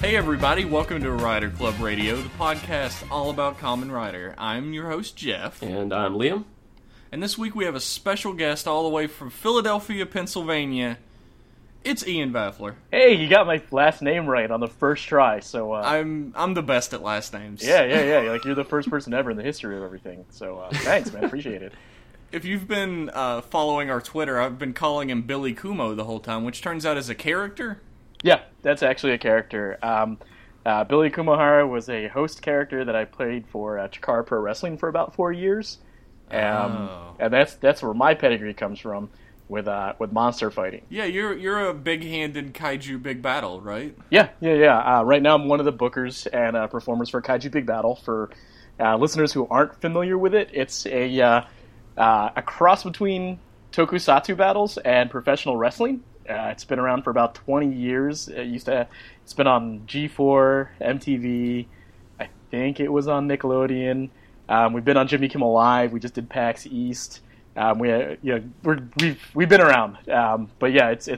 Hey everybody, welcome to Rider Club Radio, the podcast all about Kamen Rider. I'm your host, Jeff. And I'm Liam. And this week we have a special guest all the way from Philadelphia, Pennsylvania. It's Ian Baffler. Hey, you got my last name right on the first try, so... I'm the best at last names. Yeah, like you're the first person ever in the history of everything, so thanks, man, appreciate it. If you've been following our Twitter, I've been calling him Billy Kumo the whole time, which turns out is a character. Yeah, that's actually a character. Billy Kumahara was a host character that I played for Chikara Pro Wrestling for about 4 years. And that's where my pedigree comes from with monster fighting. Yeah, you're a big-handed kaiju big battle, right? Yeah. Right now I'm one of the bookers and performers for Kaiju Big Battle. For listeners who aren't familiar with it, it's a cross between tokusatsu battles and professional wrestling. It's been around for about 20 years. It's been on G4, MTV. I think it was on Nickelodeon. We've been on Jimmy Kimmel Live. We just did PAX East. We've been around. But yeah, it's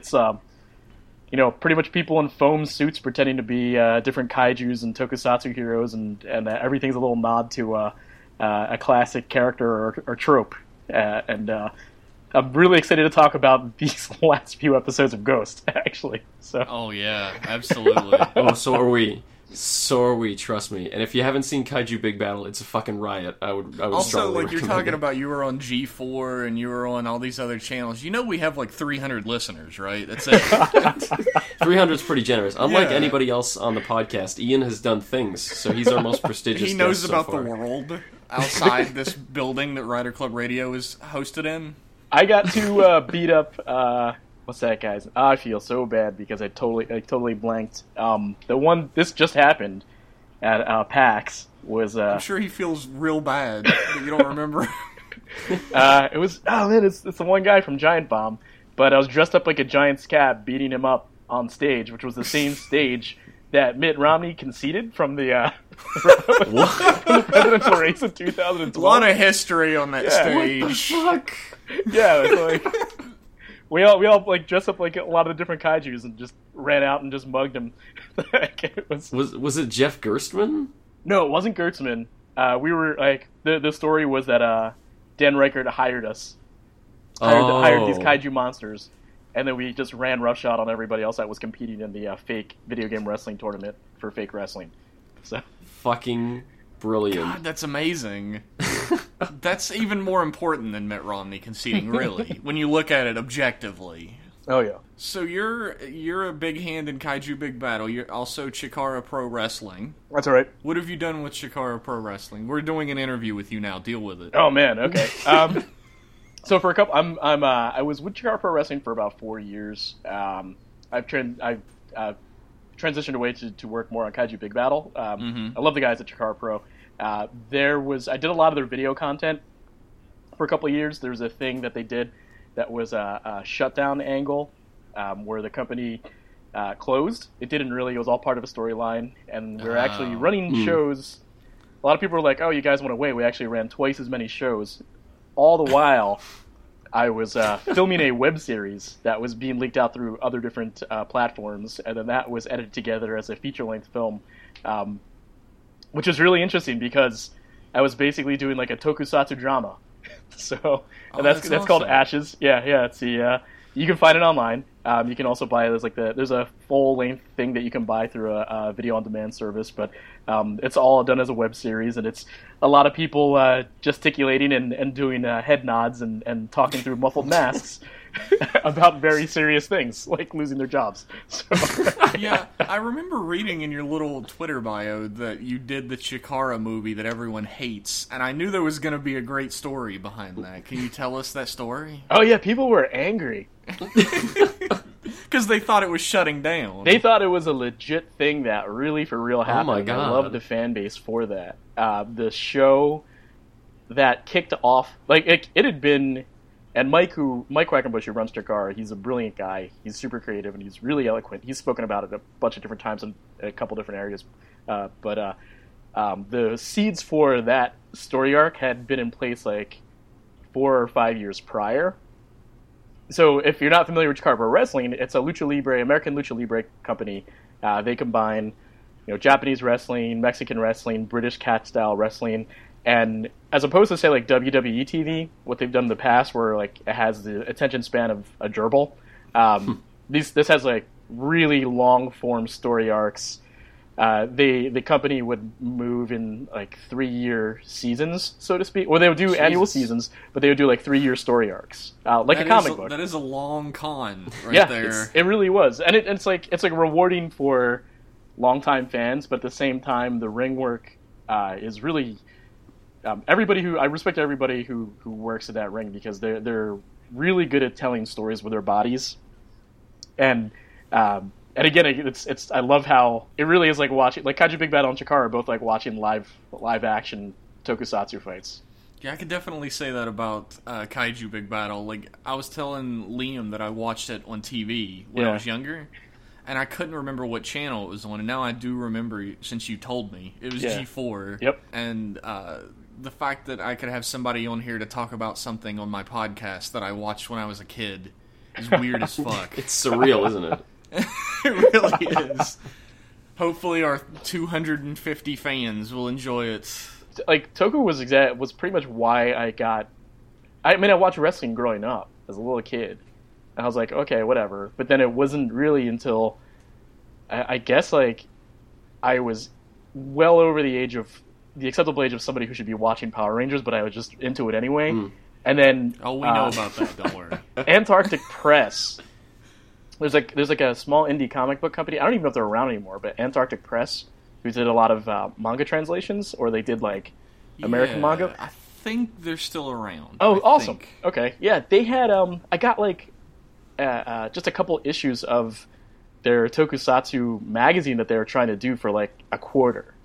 pretty much people in foam suits pretending to be different kaijus and tokusatsu heroes, and everything's a little nod to a classic character or trope. I'm really excited to talk about these last few episodes of Ghost, actually. So. Oh, yeah, absolutely. So are we, trust me. And if you haven't seen Kaiju Big Battle, it's a fucking riot. I would also, like, you're talking it. about you were on G4 and you were on all these other channels. You know we have, like, 300 listeners, right? That's it. 300 is pretty generous. Unlike anybody else on the podcast, Ian has done things, so he's our most prestigious He knows guest about so far. the world outside this building that Rider Club Radio is hosted in. I got to beat up what's that guy's? I feel so bad because I totally blanked. This just happened at PAX was. I'm sure he feels real bad that you don't remember. It was it's the one guy from Giant Bomb, but I was dressed up like a giant scab beating him up on stage, which was the same stage that Mitt Romney conceded from the presidential race in 2012. A lot of history on that stage. What the fuck? Yeah, it's like we all like dressed up like a lot of the different kaijus and just ran out and just mugged him. Was it Jeff Gerstmann? No, it wasn't Gertzman. We were like the story was that Dan Reichert hired us, hired these kaiju monsters, and then we just ran roughshod on everybody else that was competing in the fake video game wrestling tournament for fake wrestling. So fucking brilliant. God, that's amazing. That's even more important than Mitt Romney conceding, really, when you look at it objectively. Oh yeah. So you're a big hand in Kaiju Big Battle. You're also Chikara Pro Wrestling. That's all right. What have you done with Chikara Pro Wrestling? We're doing an interview with you now. Deal with it. Oh man, okay. So for a couple, I was with Chikara Pro Wrestling for about 4 years. I've transitioned away to work more on Kaiju Big Battle. I love the guys at Chikara Pro. I did a lot of their video content for a couple of years. There was a thing that they did that was a shutdown angle where the company closed. It was all part of a storyline, and we were actually running shows. A lot of people were like, "Oh, you guys went away." We actually ran twice as many shows. All the while, I was filming a web series that was being leaked out through other different platforms, and then that was edited together as a feature-length film, which is really interesting because I was basically doing like a tokusatsu drama. So that's awesome. Called Ashes. Yeah. It's you can find it online. You can also buy it. There's a full-length thing that you can buy through a video-on-demand service, but it's all done as a web series, and it's a lot of people gesticulating and doing head nods and talking through muffled masks about very serious things, like losing their jobs. So. Yeah, I remember reading in your little Twitter bio that you did the Chikara movie that everyone hates, and I knew there was going to be a great story behind that. Can you tell us that story? Oh yeah, people were angry. Because they thought it was shutting down. They thought it was a legit thing that really for real happened. Oh my God. I love the fan base for that. The show that kicked off, like it had been, and Mike Quackenbush, who runs Chikara, he's a brilliant guy. He's super creative and he's really eloquent. He's spoken about it a bunch of different times in a couple different areas. But the seeds for that story arc had been in place like 4 or 5 years prior. So if you're not familiar with Chikara Pro Wrestling, it's a Lucha Libre, American Lucha Libre company. They combine Japanese wrestling, Mexican wrestling, British cat style wrestling, and as opposed to say like WWE TV, what they've done in the past, where like it has the attention span of a gerbil, this has like really long form story arcs. The company would move in like 3-year seasons, so to speak, or they would do annual seasons, but they would do like 3-year story arcs, like a comic book. That is a long con, right there. It really was, and it's like rewarding for longtime fans, but at the same time, the ring work is really I respect everybody who works at that ring, because they're really good at telling stories with their bodies, and again, it's I love how it really is like watching like Kaiju Big Battel and Chikara are both like watching live action tokusatsu fights. Yeah, I could definitely say that about Kaiju Big Battel. Like, I was telling Liam that I watched it on TV when I was younger, and I couldn't remember what channel it was on, and now I do remember since you told me. It was G4. Yep. And the fact that I could have somebody on here to talk about something on my podcast that I watched when I was a kid is weird as fuck. It's surreal, isn't it? It really is. Hopefully our 250 fans will enjoy it. Like, Toku was pretty much why I watched wrestling growing up as a little kid. And I was like, okay, whatever. But then it wasn't really until, I guess, like, I was well over the acceptable age of somebody who should be watching Power Rangers, but I was just into it anyway. And then... Oh, we know about that, don't worry. Antarctic Press. There's like a small indie comic book company. I don't even know if they're around anymore, but Antarctic Press, who did a lot of manga translations, or they did like American manga. I think they're still around. Oh, awesome. Think. Okay, yeah, they had. I got like just a couple issues of their Tokusatsu magazine that they were trying to do for like a quarter,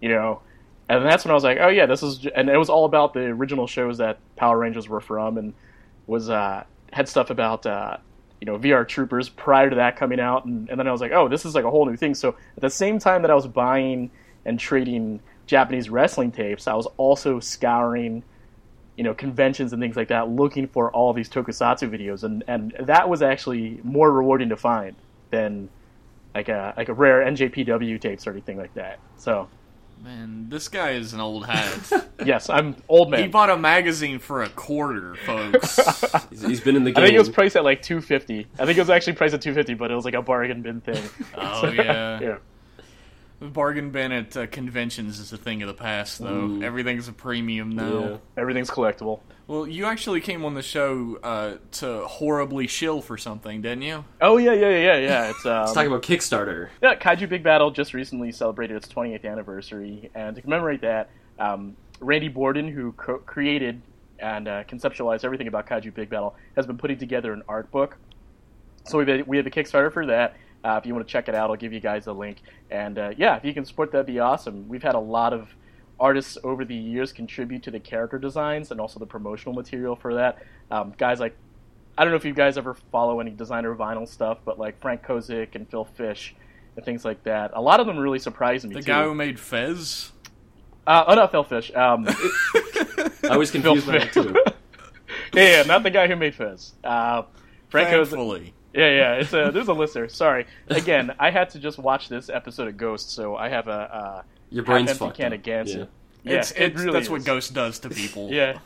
and that's when I was like, oh yeah, this is, and it was all about the original shows that Power Rangers were from, and was had stuff about. VR Troopers prior to that coming out, and then I was like, oh, this is like a whole new thing. So at the same time that I was buying and trading Japanese wrestling tapes, I was also scouring, conventions and things like that, looking for all these tokusatsu videos, and that was actually more rewarding to find than like a rare NJPW tapes or anything like that. So, man, this guy is an old hat. Yes, I'm old man. He bought a magazine for a quarter, folks. He's been in the game. I think it was priced at like $250. I think it was actually priced at $250, but it was like a bargain bin thing. Oh yeah. Yeah. The bargain bin at conventions is a thing of the past, though. Ooh. Everything's a premium now. Yeah. Everything's collectible. Well, you actually came on the show to horribly shill for something, didn't you? Oh yeah. It's Let's talk about Kickstarter. Yeah, Kaiju Big Battel just recently celebrated its 28th anniversary, and to commemorate that, Randy Borden, who created and conceptualized everything about Kaiju Big Battel, has been putting together an art book. So we have a Kickstarter for that. If you want to check it out, I'll give you guys a link. And if you can support, that'd be awesome. We've had a lot of artists over the years contribute to the character designs and also the promotional material for that. Guys like, I don't know if you guys ever follow any designer vinyl stuff, but like Frank Kozik and Phil Fish and things like that. A lot of them really surprised me, The too. guy who made Fez? Not Phil Fish. I was confused by that, too. Yeah, not the guy who made Fez. Frank Kozik. Thankfully. Yeah, there's a list there. Sorry. Again, I had to just watch this episode of Ghost, so I have a Your brain's half-empty fucked can up. of Gansett. Yeah. It really that's is. what Ghost does to people. Yeah.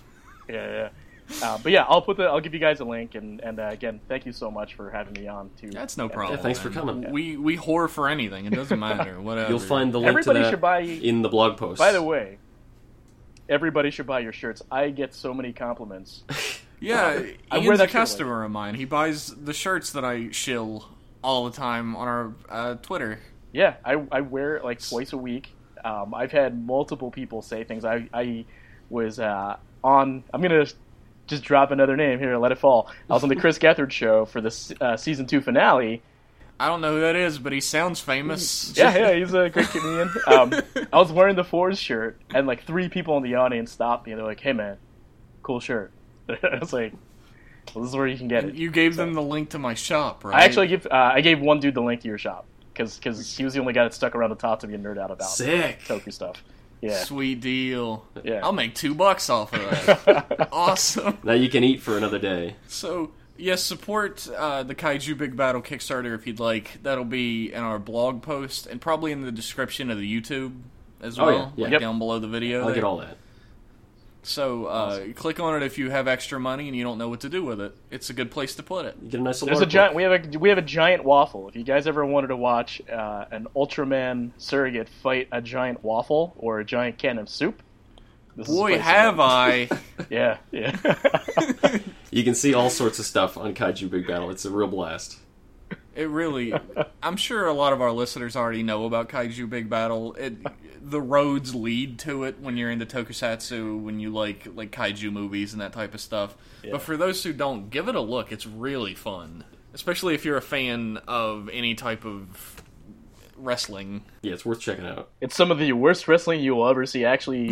But yeah, I'll give you guys a link, and again, thank you so much for having me on too. That's no problem. Yeah, thanks for man. coming. We whore for anything. It doesn't matter. Whatever. You'll find the link Everybody to that should buy. in the blog post. By the way, everybody should buy your shirts. I get so many compliments. Yeah, I wear Ian's that a shirt customer of mine. He buys the shirts that I shill all the time on our Twitter. Yeah, I wear it like twice a week. I've had multiple people say things. I was on. I'm gonna just drop another name here and let it fall. I was on the Chris Gethard show for the season 2 finale. I don't know who that is, but he sounds famous. Yeah, he's a great comedian. I was wearing the Fours shirt, and like 3 people in the audience stopped me, and they're like, "Hey, man, cool shirt." I was like, well, "This is where you can get it." You gave them the link to my shop, right? I actually I gave one dude the link to your shop because he was the only guy that stuck around to talk to me and nerd out about Sick. Toku stuff. Yeah, Sweet deal. Yeah. I'll make $2 off of that. Awesome. Now you can eat for another day. So, Yes, support the Kaiju Big Battle Kickstarter if you'd like. That'll be in our blog post and probably in the description of the YouTube as well, down below the video. I'll get all that. So awesome. Click on it if you have extra money and you don't know what to do with it. It's a good place to put it. You get a nice little. There's a giant. We have a giant waffle. If you guys ever wanted to watch an Ultraman surrogate fight a giant waffle or a giant can of soup, boy, have I! Yeah. You can see all sorts of stuff on Kaiju Big Battle. It's a real blast. It really... I'm sure a lot of our listeners already know about Kaiju Big Battle. The roads lead to it when you're into tokusatsu, when you like kaiju movies and that type of stuff. Yeah. But for those who don't, give it a look. It's really fun. Especially if you're a fan of any type of wrestling. Yeah, it's worth checking out. It's some of the worst wrestling you will ever see. Actually,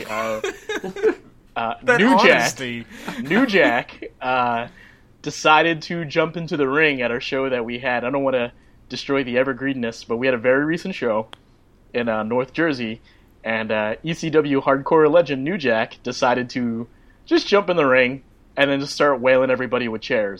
New Jack decided to jump into the ring at our show that we had. I don't want to destroy the evergreenness, but we had a very recent show in North Jersey, and ECW hardcore legend New Jack decided to just jump in the ring and then just start wailing everybody with chairs.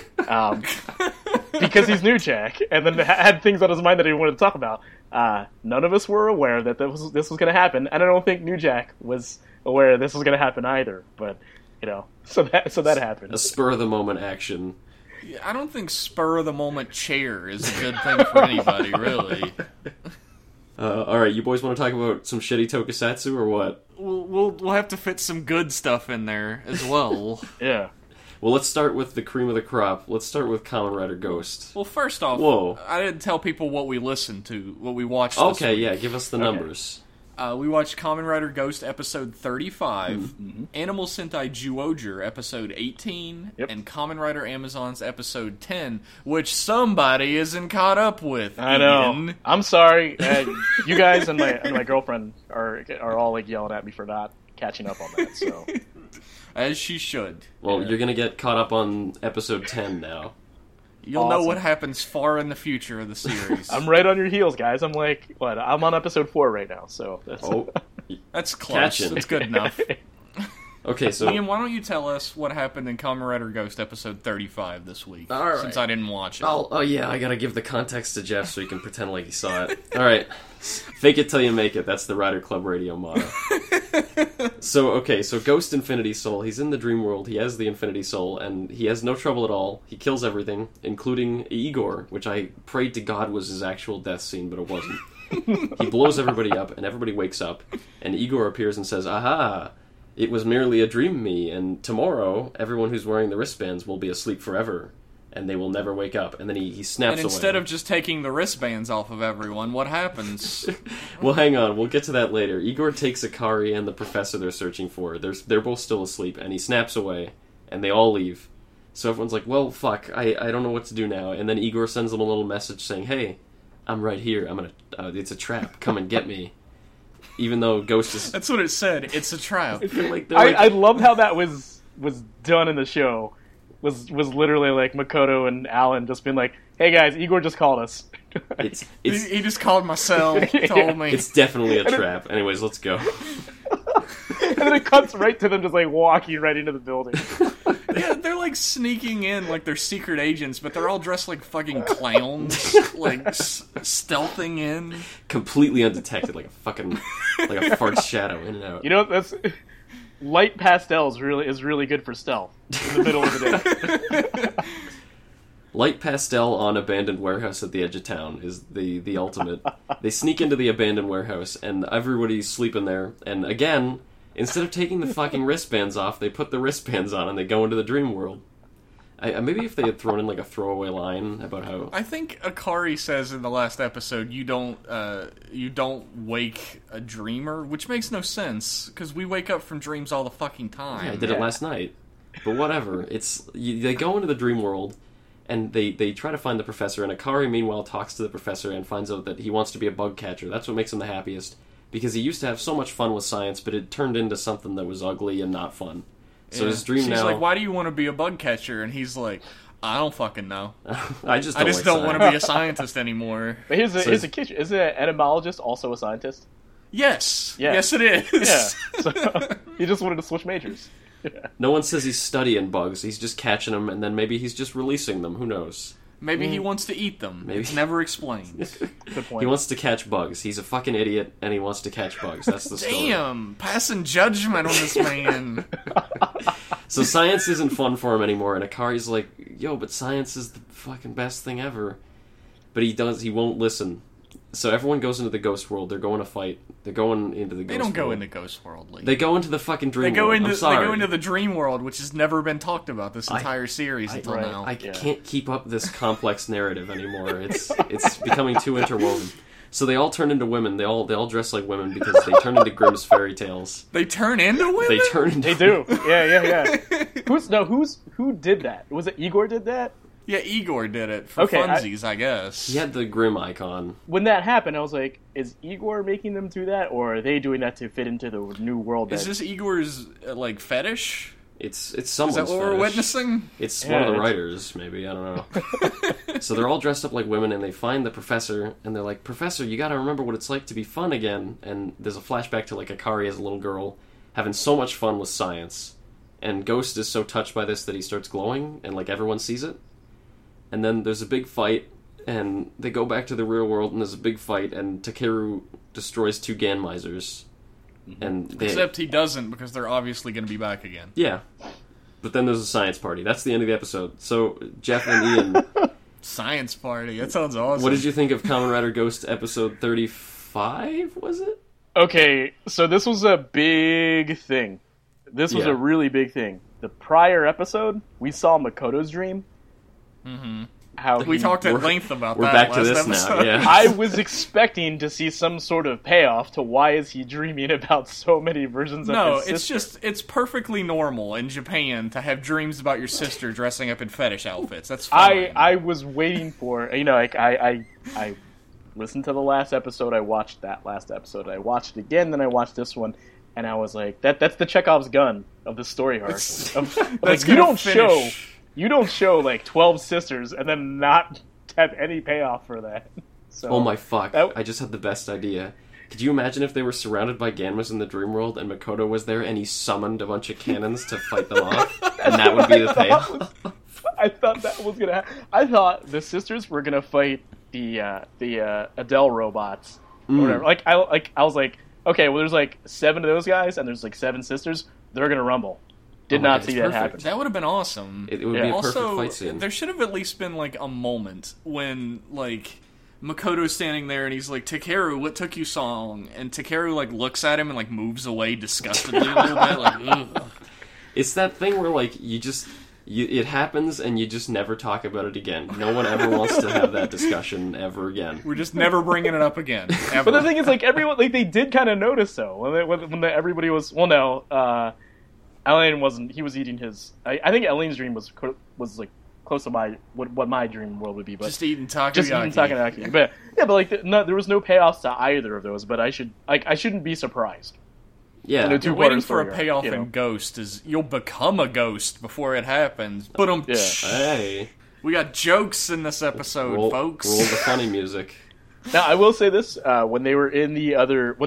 Because he's New Jack, and then had things on his mind that he wanted to talk about. None of us were aware that this was going to happen, and I don't think New Jack was aware this was going to happen either. But so that happened. A spur of the moment action. Yeah, I don't think spur of the moment chair is a good thing for anybody, really. All right, you boys want to talk about some shitty tokusatsu or what? We'll have to fit some good stuff in there as well. Yeah. Well, let's start with the cream of the crop. Let's start with Kamen Rider Ghost. Well, first off, I didn't tell people what we listened to, what we watched this week. Yeah, give us the numbers. We watched Kamen Rider Ghost episode 35, Animal Sentai Zyuohger episode 18, and Kamen Rider Amazons episode 10, which somebody isn't caught up with. I know. Ian. I'm sorry. You guys and my girlfriend are all yelling at me for not catching up on that. So, as she should. Well, you're gonna get caught up on episode 10 now. You'll know what happens far in the future of the series. I'm right on your heels, guys. I'm I'm on episode 4 right now, so that's close. That's good enough. Okay, so Ian, why don't you tell us what happened in Kamen Rider Ghost episode 35 this week? All right. Since I didn't watch it. Oh yeah, I gotta give the context to Jeff so he can pretend like he saw it. All right, fake it till you make it. That's the Rider Club Radio motto. So Ghost Infinity Soul, he's in the dream world, he has the Infinity Soul, and he has no trouble at all. He kills everything, including Igor, which I prayed to God was his actual death scene, but it wasn't. He blows everybody up, and everybody wakes up, and Igor appears and says, "Aha! It was merely a dream me, and tomorrow, everyone who's wearing the wristbands will be asleep forever, and they will never wake up." And then he snaps away. And instead of just taking the wristbands off of everyone, what happens? Well, hang on. We'll get to that later. Igor takes Akari and the professor they're searching for. They're both still asleep, and he snaps away, and they all leave. So everyone's like, well, fuck, I don't know what to do now. And then Igor sends them a little message saying, hey, I'm right here. It's a trap. Come and get me. Even though Ghost is... That's what it said. It's a trap. I love how that was done in the show. Was literally like Makoto and Alan just being like, hey guys, Igor just called us. He just called my cell, told me. It's definitely a trap. Anyways, let's go. And then it cuts right to them just walking right into the building. Yeah, they're sneaking in like they're secret agents, but they're all dressed like fucking clowns, stealthing in. Completely undetected, like a fart shadow in and out. That's... Light pastels is really good for stealth in the middle of the day. Light pastel on abandoned warehouse at the edge of town is the ultimate. They sneak into the abandoned warehouse, and everybody's sleeping there. And again, instead of taking the fucking wristbands off, they put the wristbands on and they go into the dream world. Maybe if they had thrown in a throwaway line about how... I think Akari says in the last episode, you don't wake a dreamer, which makes no sense, because we wake up from dreams all the fucking time. Yeah, I did it last night. But whatever. They go into the dream world, and they try to find the professor, and Akari meanwhile talks to the professor and finds out that he wants to be a bug catcher. That's what makes him the happiest, because he used to have so much fun with science, but it turned into something that was ugly and not fun. So his dream now... She's like, why do you want to be a bug catcher? And he's like, I don't fucking know. I just don't want to be a scientist anymore. But here's a kitchen. Is an etymologist also a scientist? Yes. Yeah. Yes, it is. Yeah. So, he just wanted to switch majors. No one says he's studying bugs. He's just catching them, and then maybe he's just releasing them. Who knows? Maybe he wants to eat them. Maybe. It's never explained. Good point. He wants to catch bugs. He's a fucking idiot, and he wants to catch bugs. That's the story. Damn, passing judgment on this man. So science isn't fun for him anymore, and Akari's like, yo, but science is the fucking best thing ever. But he won't listen. So everyone goes into the ghost world. They're going to fight. They're going into the ghost world. They don't go into Ghost World, Lee. They go into the fucking dream They go world. into I'm sorry. they go into the dream world, which has never been talked about this entire series until now. I can't keep up this complex narrative anymore. It's becoming too interwoven. So they all turn into women. They all dress like women because they turn into Grimm's fairy tales. They turn into women. They turn into. They do. Yeah. Who did that? Was it Igor did that? Yeah, Igor did it for Okay, funsies, I guess. He had the Grimm icon. When that happened, I was like, is Igor making them do that, or are they doing that to fit into the new world? Is this Igor's fetish? It's Is someone's that what we're fetish. witnessing? It's Yeah, one of the it's- writers, maybe. I don't know. So they're all dressed up like women, and they find the professor, and they're like, Professor, you gotta remember what it's like to be fun again. And there's a flashback to, like, Akari as a little girl, having so much fun with science. And Ghost is so touched by this that he starts glowing, and, like, everyone sees it. And then there's a big fight, and they go back to the real world, and there's a big fight, and Takeru destroys 2 Ganmisers. And they, Except he doesn't, because they're obviously going to be back again. yeah. But then there's a science party. That's the end of the episode. So, Jeff and Ian, Science party. That sounds awesome. what did you think of Kamen Rider Ghost episode 35, was it? Okay, so this was a big thing. This was Yeah. a really big thing. The prior episode, we saw Makoto's dream. Mm-hmm. How We he- talked at We're- length about We're that back to last this episode. now, yeah. I was expecting to see some sort of payoff to why is he dreaming about so many versions of No, his it's sister. just, it's perfectly normal in Japan to have dreams about your sister dressing up in fetish outfits. That's fine. I was waiting for, like, I listened to the last episode, I watched that last episode, I watched it again, then I watched this one, and I was like, that's the Chekhov's gun of the story arc. Like, you don't show like 12 sisters and then not have any payoff for that. So Oh my fuck, That- I just had the best idea. Could you imagine if they were surrounded by Ganmas in the dream world and Makoto was there and he summoned a bunch of cannons to fight them off? And that would be the payoff? I thought that was gonna I thought the sisters were gonna fight the Adele robots or whatever. I was like, okay, well there's like 7 of those guys and there's like 7 sisters, they're gonna rumble. Did Oh my not God, see it's that perfect. happen. That would have been awesome. It would Yeah. be a perfect Also, fight scene. there should have at least been like a moment when like Makoto's standing there and he's like, Takeru, what took you so long? And Takeru like looks at him and like moves away disgustedly a little bit, like, ugh. It's that thing where, like, it happens and you just never talk about it again. No one ever wants to have that discussion ever again. We're just never bringing it up again. Ever. But the thing is, like, everyone, like, they did kind of notice, though, when everybody was, well, no, Elaine wasn't, he was eating his, I think Elaine's dream was like, close to what my dream world would be, but just eating takoyaki. just eating takoyaki. But, yeah, but, like, there was no payoffs to either of those, but I shouldn't be surprised. Yeah. And You're waiting for a story arc, payoff you know? in Ghost is you'll become a ghost before it happens. But Yeah. Hey. we got jokes in this episode, Roll folks. the funny music. Now, I will say this, when they were in the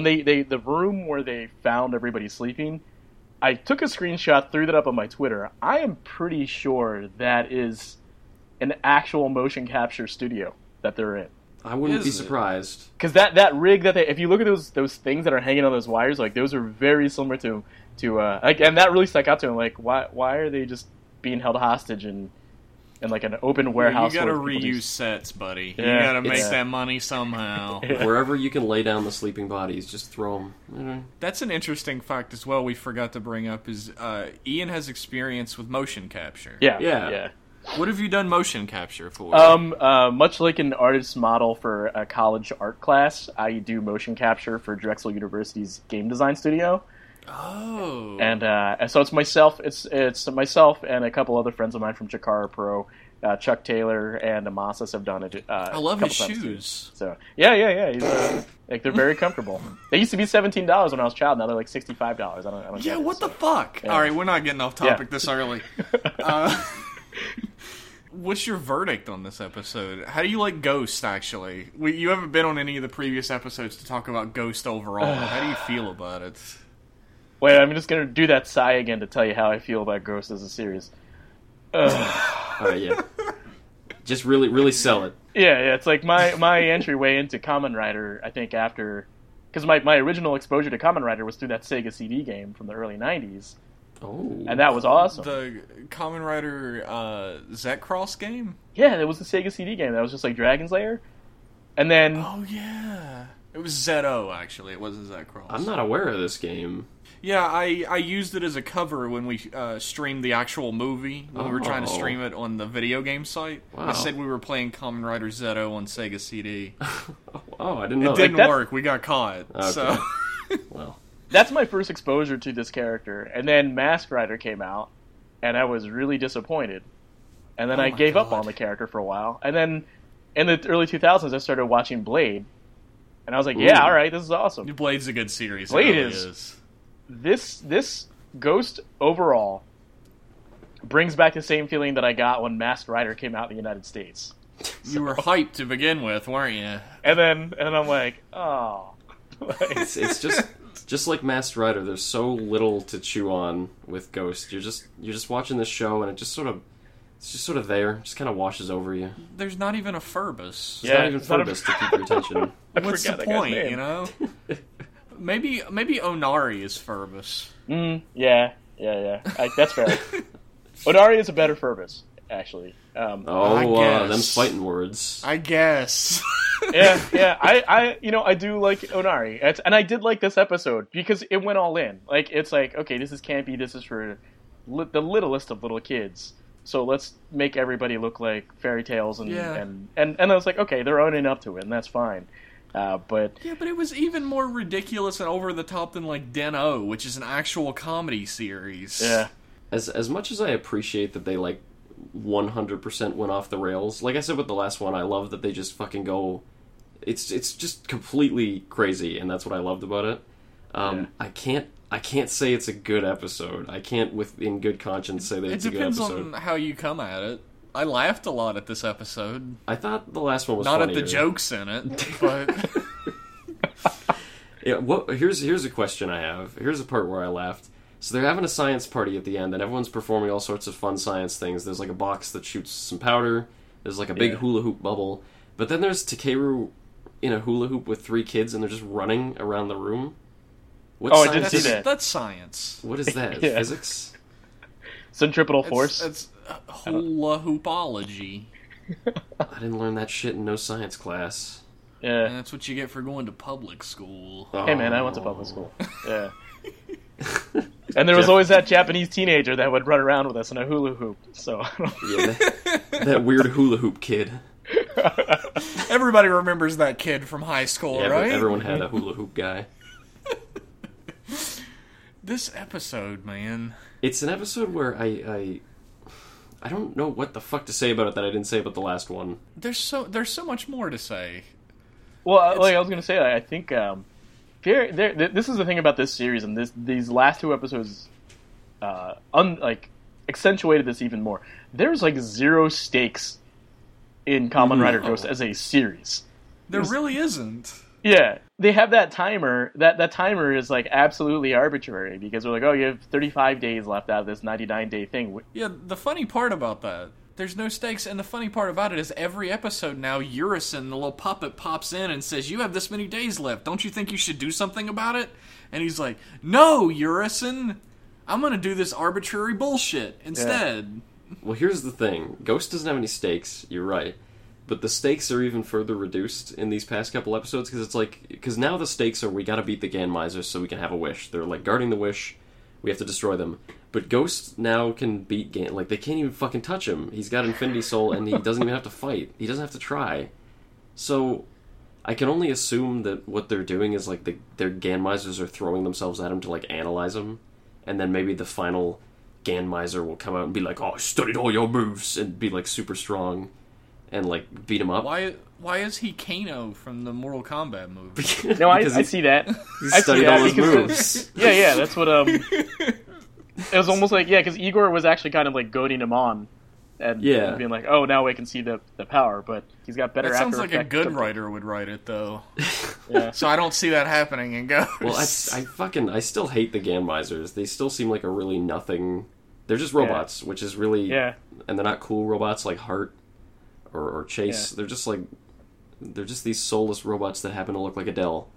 room where they found everybody sleeping, I took a screenshot, threw that up on my Twitter. I am pretty sure that is an actual motion capture studio that they're in. I wouldn't be Is it? surprised. Because that rig that if you look at those things that are hanging on those wires, like those are very similar to like, and that really stuck out to me. Like, why are they just being held hostage in like an open warehouse? You gotta where people reuse just- sets, buddy. You Yeah, gotta make it's- that money somehow. Wherever you can lay down the sleeping bodies, just throw them. That's an interesting fact as well. We forgot to bring up is Ian has experience with motion capture. Yeah. What have you done motion capture for? Much like an artist's model for a college art class, I do motion capture for Drexel University's game design studio. Oh. And so it's myself. It's myself and a couple other friends of mine from Chikara Pro. Chuck Taylor and Amasis have done it. I love a his couple times, too. shoes. So yeah. He's, like they're very comfortable. They used to be $17 when I was a child. Now they're like $65. I don't. Yeah, get it, what so. the fuck? Yeah. All right, we're not getting off topic Yeah. this early. What's your verdict on this episode? How do you like Ghost, actually? You haven't been on any of the previous episodes to talk about Ghost overall. How do you feel about it? Wait, I'm just gonna do that sigh again to tell you how I feel about Ghost as a series. Alright, yeah. Just really sell it. Yeah, it's like my entryway into Kamen Rider, I think, after... Because my original exposure to Kamen Rider was through that Sega CD game from the early 90s. Oh. And that was awesome. The Kamen Rider Z-Cross game? Yeah, it was the Sega CD game. That was just like Dragon's Lair. And then... Oh, yeah. It was ZO, actually. It wasn't Z-Cross. I'm not aware of this game. Yeah, I used it as a cover when we streamed the actual movie, when we were trying to stream it on the video game site. Wow. I said we were playing Kamen Rider ZO on Sega CD. Oh, I didn't know. It didn't work. We got caught. Okay. So Well, That's my first exposure to this character. And then Masked Rider came out, and I was really disappointed. And then Oh I my gave up God. on the character for a while. And then in the early 2000s, I started watching Blade. And I was like, yeah, Ooh. all right, this is awesome. Blade's a good series. Blade it really is. This Ghost overall brings back the same feeling that I got when Masked Rider came out in the United States. You were hyped to begin with, weren't you? And then I'm like, oh. it's just like Masked Rider. There's so little to chew on with Ghost. You're just watching this show, and it's just sort of there. Just kind of washes over you. There's not even a Furbus. It's not even Furbus to keep your attention. What's the forgot that guy's point, name. you know? Maybe Onari is Furbus. Yeah. That's fair. Odari is a better Furbus, actually. Oh, guess. them's fighting words. I guess. Yeah. I do like Onari, and I did like this episode because it went all in. Like, it's like, okay, this is campy. This is for the littlest of little kids. So let's make everybody look like fairy tales, and Yeah. and I was like, okay, they're owning up to it, and that's fine. But Yeah, but it was even more ridiculous and over the top than like Den-O, which is an actual comedy series. yeah, As much as I appreciate that they like 100% went off the rails, like I said with the last one, I love that they just fucking go. It's just completely crazy, and that's what I loved about it. Yeah. I can't say it's a good episode. I can't, in good conscience, say that It it's a good depends episode. on how you come at it. I laughed a lot at this episode. I thought the last one was Not funnier. at the jokes in it, but Yeah, here's a question I have. Here's a part where I laughed. So they're having a science party at the end, and everyone's performing all sorts of fun science things. There's like a box that shoots some powder. There's like a big Yeah. hula hoop bubble. But then there's Takeru in a hula hoop with 3 kids, and they're just running around the room. What Oh, I science did see is- that. that's science. What is that? Yeah. Physics? centripetal force. It's hula hoopology. I didn't learn that shit in no science class. Yeah. And that's what you get for going to public school. Hey man, I went to public Oh. school. Yeah. And there was Jeff- always that Japanese teenager that would run around with us in a hula hoop. So Yeah, that weird hula hoop kid. Everybody remembers that kid from high school, Yeah, right? everyone had a hula hoop guy. This episode, man. It's an episode where I don't know what the fuck to say about it that I didn't say about the last one. There's so much more to say. Well, like I was going to say, I think this is the thing about this series, and these last 2 episodes, accentuated this even more. There's like 0 stakes in Kamen Rider Ghost as a series. There really isn't. Yeah, they have that timer. That timer is like absolutely arbitrary because they're like, oh, you have 35 days left out of this 99-day thing. Yeah, the funny part about that, there's no stakes, and the funny part about it is every episode now, Urison, the little puppet, pops in and says, you have this many days left. Don't you think you should do something about it? And he's like, no, Urison, I'm going to do this arbitrary bullshit instead. Well, here's the thing. Ghost doesn't have any stakes, you're right. But the stakes are even further reduced in these past couple episodes, because now the stakes are we gotta beat the Ganmizers so we can have a wish. They're like guarding the wish, we have to destroy them. But Ghost now can beat they can't even fucking touch him. He's got Infinity Soul and he doesn't even have to fight. He doesn't have to try. So, I can only assume that what they're doing is like their Ganmizers are throwing themselves at him to like analyze him, and then maybe the final Ganmizer will come out and be like, oh, I studied all your moves, and be like super strong. And like beat him up. Why is he Kano from the Mortal Kombat movie? No, I Because he see that. He I see studied that all his because moves. Yeah, that's what. It was almost like because Igor was actually kind of like goading him on and Yeah. being like, oh, now we can see the power, but he's got better. That sounds like a After good Effects. writer would write it, though. Yeah. So I don't see that happening in Ghost. Well, I still hate the Ganmisers. They still seem like a really nothing. They're just robots, which is really Yeah. and they're not cool robots like Heart or Chase. Yeah. They're just these soulless robots that happen to look like Adele.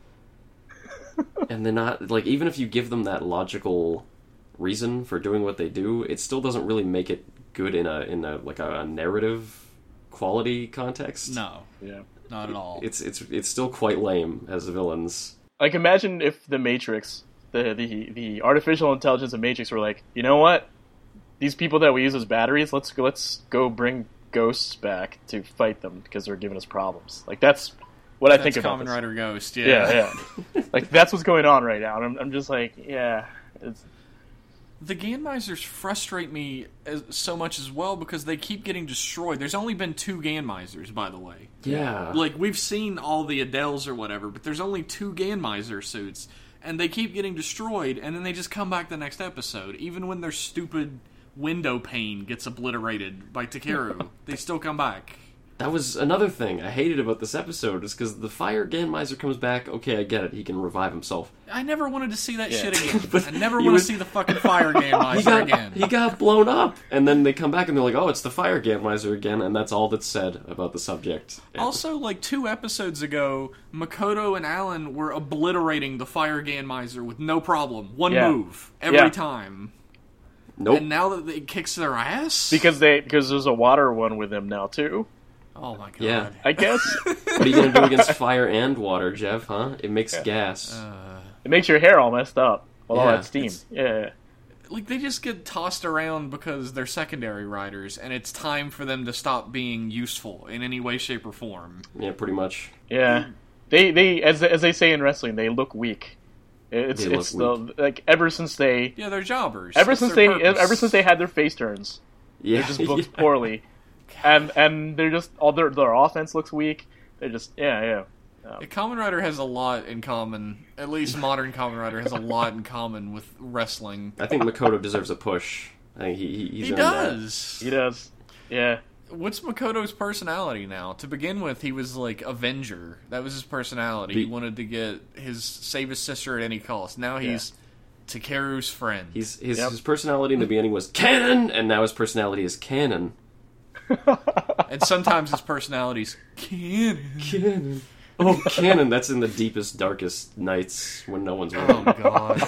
And they're not like, even if you give them that logical reason for doing what they do, it still doesn't really make it good in a like a narrative quality context. No, Yeah. not at all. It's still quite lame as villains. Like, imagine if the Matrix, the artificial intelligence of Matrix were like, you know what? These people that we use as batteries, let's go bring ghosts back to fight them because they're giving us problems. Like, that's what I think about Kamen this. Rider Ghost, Yeah. Like, that's what's going on right now, and I'm just like, yeah. It's, The Ganmisers frustrate me so much as well because they keep getting destroyed. There's only been 2 Ganmisers, by the way. Yeah. Like, we've seen all the Adeles or whatever, but there's only 2 Ganmiser suits, and they keep getting destroyed, and then they just come back the next episode. Even when their stupid window pane gets obliterated by Takeru, they still come back. That was another thing I hated about this episode, is because the Fire Ganmiser comes back. Okay, I get it. He can revive himself. I never wanted to see that Yeah. shit again. But I never he want was- to see the fucking Fire Ganmiser again. He got blown up, and then they come back and they're like, "Oh, it's the Fire Ganmiser again," and that's all that's said about the subject. Also, like 2 episodes ago, Makoto and Alan were obliterating the Fire Ganmiser with no problem. One Yeah. move every Yeah. time. Nope. And now that it kicks their ass? because there's a water one with them now, too, Oh my god. Yeah. I guess. What are you gonna do against fire and water, Jeff? Huh? It makes gas. It makes your hair all messed up with all Yeah, that steam. it's- Yeah. Like, they just get tossed around because they're secondary riders, and it's time for them to stop being useful in any way, shape, or form. Yeah, pretty much. Yeah. They as they say in wrestling, they look weak. It's They it's look the like ever since they Yeah, they're jobbers. ever That's since their they purpose. ever since they had their face turns, Yeah. they're just booked poorly. And they're just all their offense looks weak. They're just yeah. Kamen Rider has a lot in common. At least modern Kamen Rider has a lot in common with wrestling. I think Makoto deserves a push. I think he's He earned that. does. He does. Yeah. What's Makoto's personality now? To begin with, he was like Avenger. That was his personality. He wanted to save his sister at any cost. Now he's Takeru's friend. His Yep. personality in the beginning was canon, and now his personality is canon. And sometimes his personality's canon. Canon. Oh, canon. That's in the deepest, darkest nights when no one's Oh around. god.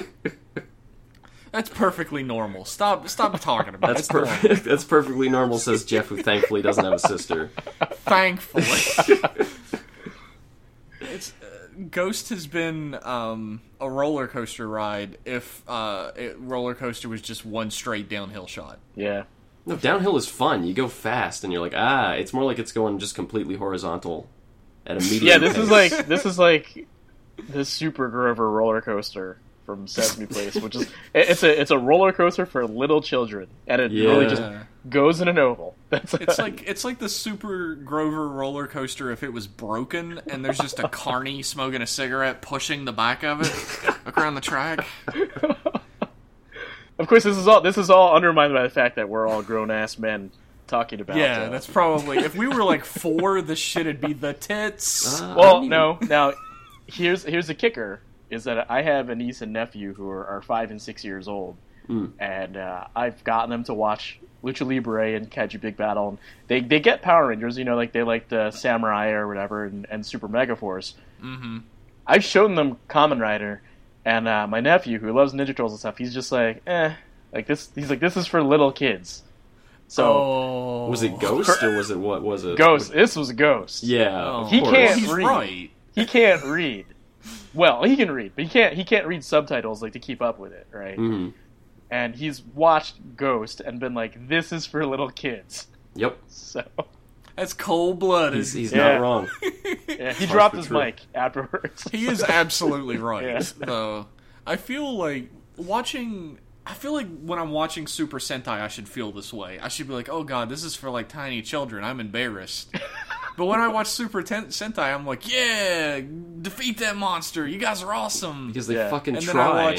That's perfectly normal. Stop talking about That's it. It's normal. perfect. That's perfectly normal, says Jeff, who thankfully doesn't have a sister. Thankfully. It's Ghost has been a roller coaster ride if roller coaster was just one straight downhill shot. Yeah. No, downhill is fun. You go fast, and you're like, it's more like it's going just completely horizontal at a medium Yeah, this pace. is like the Super Grover roller coaster from Sesame Place, which is it's a roller coaster for little children, and it really just Yeah. goes in an oval. That's It's like the Super Grover roller coaster if it was broken and there's just a carny smoking a cigarette pushing the back of it around the track. Of course, this is all undermined by the fact that we're all grown ass men talking about. Yeah, that's probably if we were like 4, this shit'd be the tits. I Well, don't even- no. Now, here's the kicker: is that I have a niece and nephew who are 5 and 6 years old, and I've gotten them to watch Lucha Libre and Kaiju Big Battle. And they get Power Rangers, like they like the Samurai or whatever, and Super Mega Force. Mm-hmm. I've shown them Kamen Rider, and my nephew who loves Ninja Turtles and stuff, he's just like, like this. He's like, this is for little kids. So Oh, Was it Ghost, or was it what was it? Ghost. This was Ghost. Yeah, Oh, of He course. can't he's read. right. He can't read. Well, he can read, but he can't read subtitles like to keep up with it, right? Mhm. And he's watched Ghost and been like, "This is for little kids." Yep, So That's cold blooded. he's Yeah. not wrong. yeah, he dropped but his true. mic afterwards. He is absolutely right. Yeah. Though I feel like when I'm watching Super Sentai, I should feel this way. I should be like, "Oh God, this is for like tiny children." I'm embarrassed. But when I watch Super Sentai, I'm like, "Yeah, defeat that monster! You guys are awesome!" Because they Yeah. fucking And then try.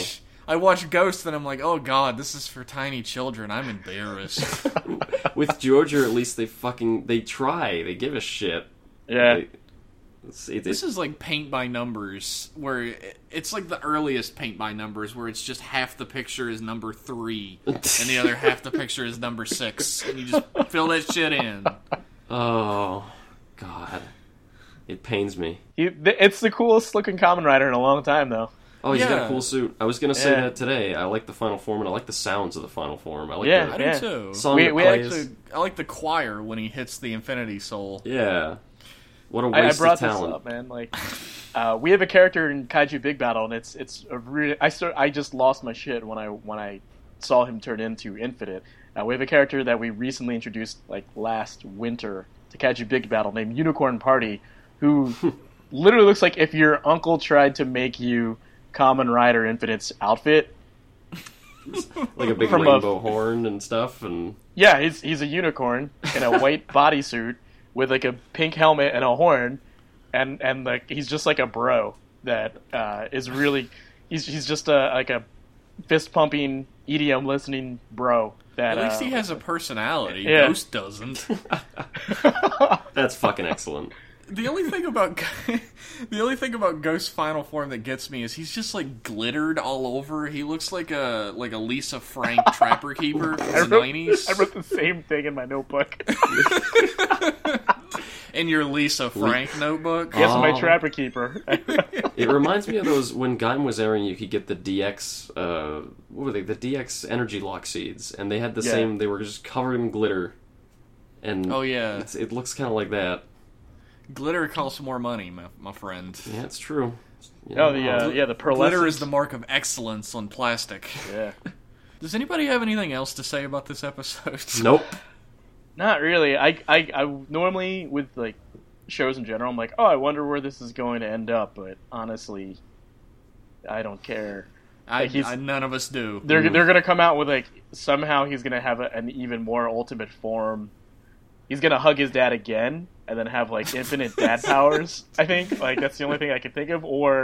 I watch Ghost and I'm like, oh god, this is for tiny children. I'm embarrassed. With Georgia, at least they try. They give a shit. Yeah. This is like paint by numbers, where it's like the earliest paint by numbers, where it's just half the picture is number 3, and the other half the picture is number 6, and you just fill that shit in. Oh, God. It pains me. It's the coolest looking Kamen Rider in a long time, though. Oh, he's got Yeah. a cool suit. I was going to say that today. I like the final form, and I like the sounds of the final form. I like Yeah, the I do too. song We that plays. actually- I like the choir when he hits the Infinity Soul. Yeah. What a I waste brought of talent. this up, man. Like, we have a character in Kaiju Big Battle, and it's a really. I just lost my shit when I saw him turn into Infinite. We have a character that we recently introduced like last winter to Kaiju Big Battle named Unicorn Party, who literally looks like if your uncle tried to make you Kamen Rider Infinite's outfit. Like a big From rainbow horn and stuff. And Yeah, he's a unicorn in a white bodysuit with like a pink helmet and a horn, and like he's just like a bro that is really he's just a fist pumping EDM listening bro. That At least he has a personality. Yeah. Ghost doesn't. that's fucking excellent. The only thing about Ghost's final form that gets me is he's just like glittered all over. He looks like a Lisa Frank Trapper Keeper in the 90s. I wrote the same thing in my notebook. In your Lisa Frank notebook. Yes, my Oh. Trapper Keeper. It reminds me of those when Gaim was airing. You could get the DX. What were they? The DX Energy Lock seeds, and they had the Yeah. same. They were just covered in glitter. And Oh yeah, it looks kind of like that. glitter costs more money, my friend. Yeah, it's true. Oh, the pearlescent. Glitter is the mark of excellence on plastic. Yeah. Does anybody have anything else to say about this episode? Nope. Not really. I normally with like shows in general, I'm like, oh, I wonder where this is going to end up. But honestly, I don't care. Like, None of us do. They're gonna come out with like somehow he's gonna have an even more ultimate form. He's gonna hug his dad again, and then have like infinite dad powers. I think like that's the only thing I can think of.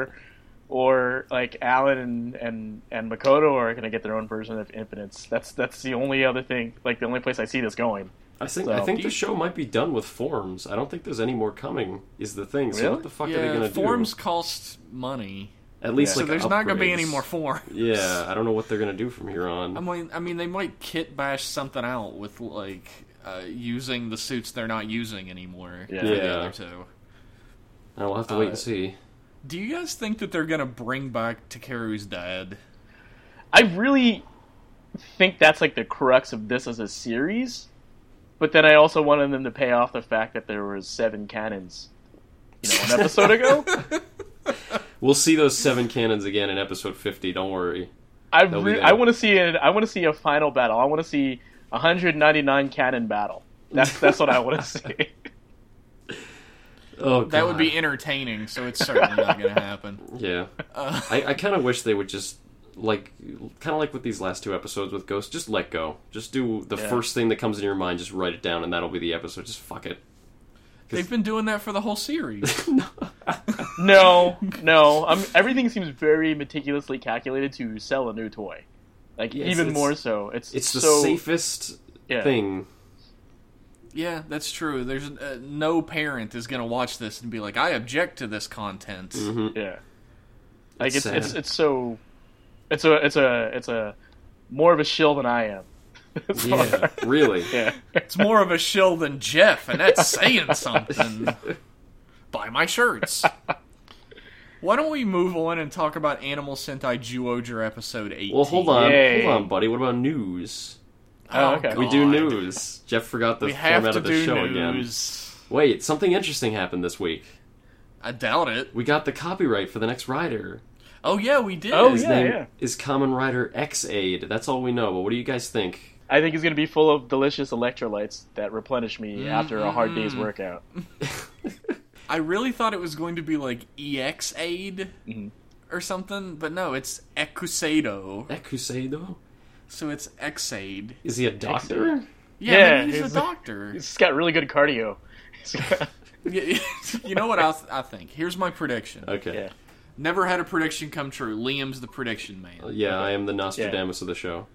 Or like Alan and Makoto are gonna get their own version of infinites. That's the only other thing. Like the only place I see this going. I think So- the show might be done with forms. I don't think there's any more coming. Is the thing. So Really? what the fuck are they Yeah, gonna forms do? cost money, At least so like there's not going to be any upgrades. more forms. Yeah, I don't know what they're gonna do from here on. I mean, they might kit bash something out with like using the suits they're not using anymore. Yeah. For the Yeah. other two. We'll have to wait and see. Do you guys think that they're going to bring back Takeru's dad? I really think that's like the crux of this as a series. But then I also wanted them to pay off the fact that there was 7 cannons, an episode ago. We'll see those 7 cannons again in episode 50. Don't worry. I They'll be there. I want to see a final battle. I want to see 199 cannon battle. That's what I want to see. Oh, God. That would be entertaining, so it's certainly not going to happen. Yeah. I kind of wish they would just, kind of like with these last 2 episodes with Ghost, just let go. Just do the first thing that comes in your mind, just write it down, and that'll be the episode. Just fuck it. They've been doing that for the whole series. No. Everything seems very meticulously calculated to sell a new toy. Like, Yeah, even it's- more so. It's It's the so, safest yeah. thing. Yeah, that's true. There's no parent is going to watch this and be like, "I object to this content." Mm-hmm. Yeah. Like It's sad. it's so it's a more of a shill than I am. Yeah, really. Yeah. It's more of a shill than Jeff, and that's saying something. Buy my shirts. Why don't we move on and talk about Animal Sentai Zyuohger episode 18? Well, hold Yay. on, buddy. What about news? Oh, okay. God. We do news. Jeff forgot the We have format to of the do show news. again. Wait, something interesting happened this week. I doubt it. We got the copyright for the next rider. Oh yeah, we did. Oh, His yeah, name yeah. is Kamen Rider X-Aid. That's all we know, but what do you guys think? I think it's going to be full of delicious electrolytes that replenish me after a hard day's workout. I really thought it was going to be like EX Aid or something, but no, it's Ekuseido. Ekuseido? So it's X-Aid. Is he a doctor? Yeah, Yeah, maybe he's a he's- doctor. It's got really good cardio. You know what I think? Here's my prediction. Okay. Yeah. Never had a prediction come true. Liam's the prediction man. Yeah, I am the Nostradamus of the show.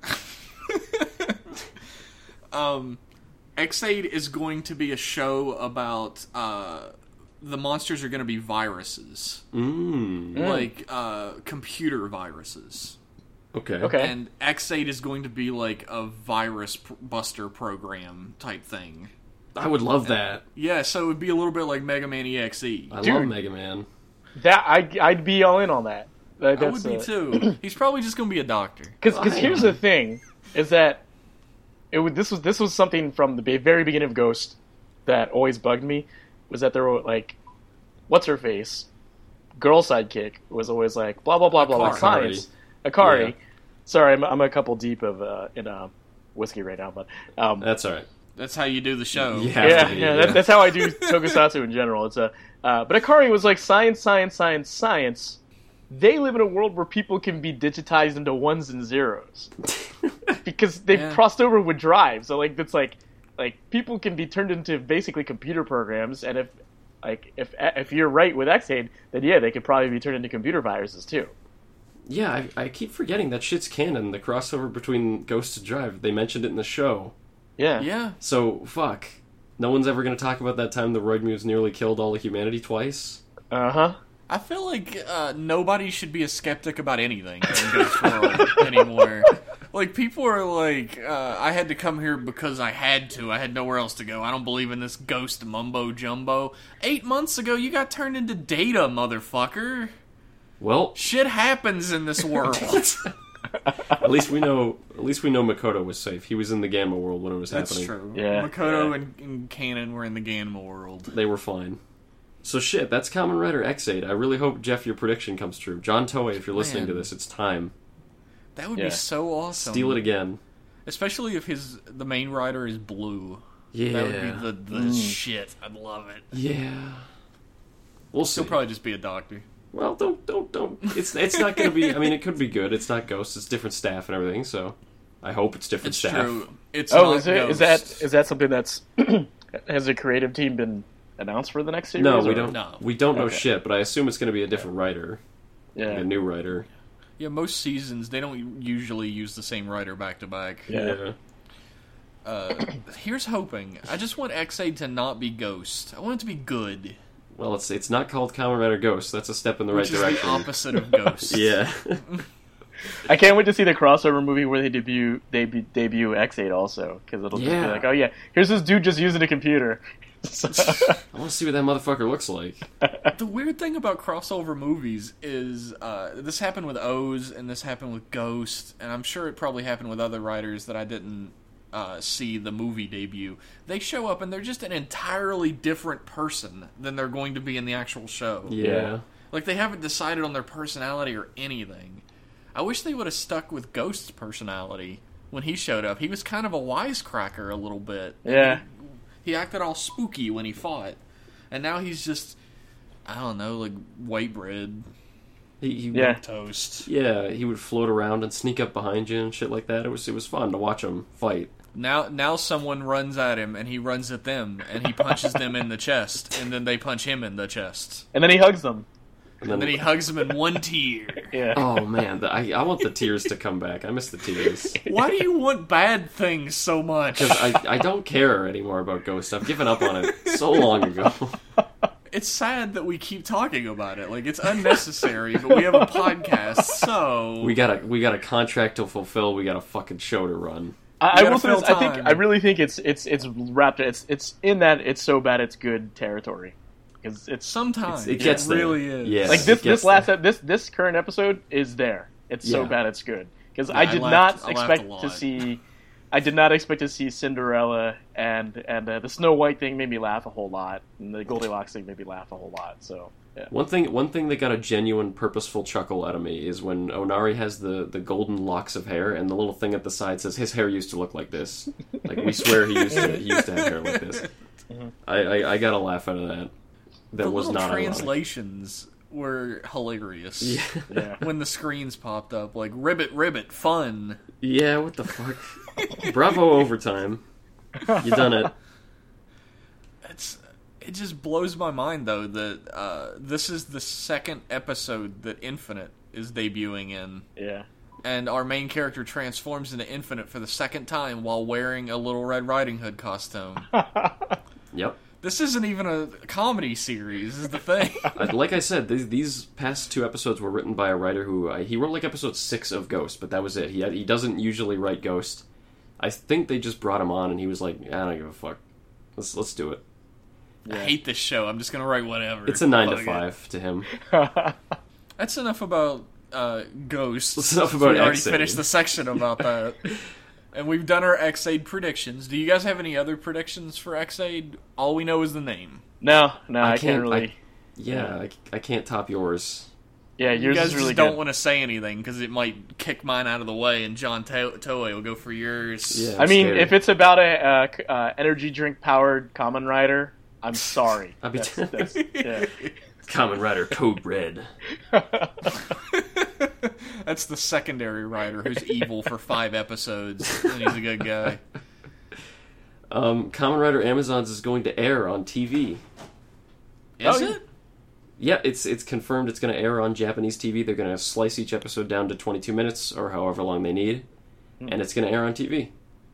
Ex-Aid is going to be a show about the monsters are going to be viruses, like computer viruses. Okay. And Ex-Aid is going to be like a virus buster program type thing. I would love that. Yeah, so it would be a little bit like Mega Man EXE. I love Mega Man. That I'd be all in on that. I would be too. He's probably just going to be a doctor. Because here's the thing: is that this was something from the very beginning of Ghost that always bugged me, was that there were like, what's her face, girl sidekick was always like blah blah blah blah blah science. Akari. Yeah. Sorry, I'm a couple deep in whiskey right now, but that's all right. That's how you do the show. That's how I do Tokusatsu in general. It's but Akari was like science, science, science, science. They live in a world where people can be digitized into ones and zeros because they've crossed over with Drive. So like it's like people can be turned into basically computer programs, and if you're right with Ex-Aid, then they could probably be turned into computer viruses too. Yeah, I keep forgetting that shit's canon. The crossover between Ghost and Drive. They mentioned it in the show. Yeah. Yeah. So fuck. No one's ever going to talk about that time the Roid Muse nearly killed all of humanity twice. I feel like nobody should be a skeptic about anything in Ghost World anymore. Like, people are like, I had to come here because I had to. I had nowhere else to go. I don't believe in this ghost mumbo-jumbo. 8 months ago, you got turned into Data, motherfucker. Well, shit happens in this world. At least we know Makoto was safe. He was in the Gamma world when it was happening. That's true. Yeah. Makoto and Kanon were in the Gamma world. They were fine. So shit, that's Kamen Rider Ex-Aid. I really hope, Jeff, your prediction comes true. John Toei, if you're listening to this, it's time. That would be so awesome. Steal it again. Especially if the main rider is blue. Yeah. That would be the shit. I'd love it. Yeah. We'll see. He'll probably just be a doctor. Well, don't. It's not going to be. I mean, it could be good. It's not Ghost. It's different staff and everything. So, I hope it's different staff. True. It's not Ghost. Is that something that's has a creative team been announced for the next series? No, we don't. No. We don't know shit. But I assume it's going to be a different writer. Yeah, like a new writer. Yeah, most seasons they don't usually use the same writer back to back. Yeah. Here's hoping. I just want Ex-Aid to not be Ghost. I want it to be good. Well, it's not called Kamen Rider Ghost. That's a step in the right direction. Which is the opposite of Ghost. Yeah. I can't wait to see the crossover movie where they debut Ex-Aid also, because it'll just be like, oh yeah, here's this dude just using a computer. I want to see what that motherfucker looks like. The weird thing about crossover movies is this happened with O's and this happened with Ghost, and I'm sure it probably happened with other writers that I didn't see the movie debut. They show up and they're just an entirely different person than they're going to be in the actual show. Yeah. Like, they haven't decided on their personality or anything. I wish they would have stuck with Ghost's personality when he showed up. He was kind of a wisecracker a little bit. Yeah. He acted all spooky when he fought. And now he's just, I don't know, like white bread. He toast. Yeah, he would float around and sneak up behind you and shit like that. It was fun to watch him fight. Now someone runs at him and he runs at them and he punches them in the chest and then they punch him in the chest. And then he hugs them. And then he hugs them in one tear. Yeah. Oh man, I want the tears to come back. I miss the tears. Why do you want bad things so much? Because I don't care anymore about Ghost. I've given up on it so long ago. It's sad that we keep talking about it. Like, it's unnecessary, but we have a podcast, so we got a contract to fulfill. We got a fucking show to run. I will say this, I really think it's wrapped. It's in that it's so bad it's good territory. Because it's sometimes it gets there. Really is. Yeah, like this current episode is there. It's so bad it's good. Because I did not expect to see Cinderella and the Snow White thing made me laugh a whole lot, and the Goldilocks thing made me laugh a whole lot. So yeah. One thing that got a genuine, purposeful chuckle out of me is when Onari has the golden locks of hair, and the little thing at the side says his hair used to look like this. Like, we swear he used to have hair like this. Mm-hmm. I got a laugh out of that. That was not translations were hilarious. Yeah. When the screens popped up, like ribbit, fun. Yeah, what the fuck? Bravo overtime. You done it. It just blows my mind, though, that this is the second episode that Infinite is debuting in. Yeah. And our main character transforms into Infinite for the second time while wearing a Little Red Riding Hood costume. Yep. This isn't even a comedy series, is the thing. Like I said, these past 2 episodes were written by a writer who... he wrote like episode 6 of Ghost, but that was it. He doesn't usually write Ghost. I think they just brought him on, and he was like, I don't give a fuck. Let's do it. I hate this show. I'm just going to write whatever. It's a 9 to 5 to him. That's enough about Ghost. That's enough about We already X-Aid. finished the section about that. And we've done our X-Aid predictions. Do you guys have any other predictions for X-Aid? All we know is the name. No, I can't really. I can't top yours. Yeah, You yours guys is really just don't good. want to say anything because it might kick mine out of the way, and John Toei will go for yours. Yeah. I mean, Scary. if it's about a energy drink powered Kamen Rider, I'm sorry. I mean, Yeah. Kamen Rider Code Red. That's the secondary writer who's evil for 5 episodes, and he's a good guy. Kamen Rider Amazons is going to air on TV. Is Oh, it? Yeah, it's confirmed it's going to air on Japanese TV. They're going to slice each episode down to 22 minutes or however long they need, and it's going to air on TV.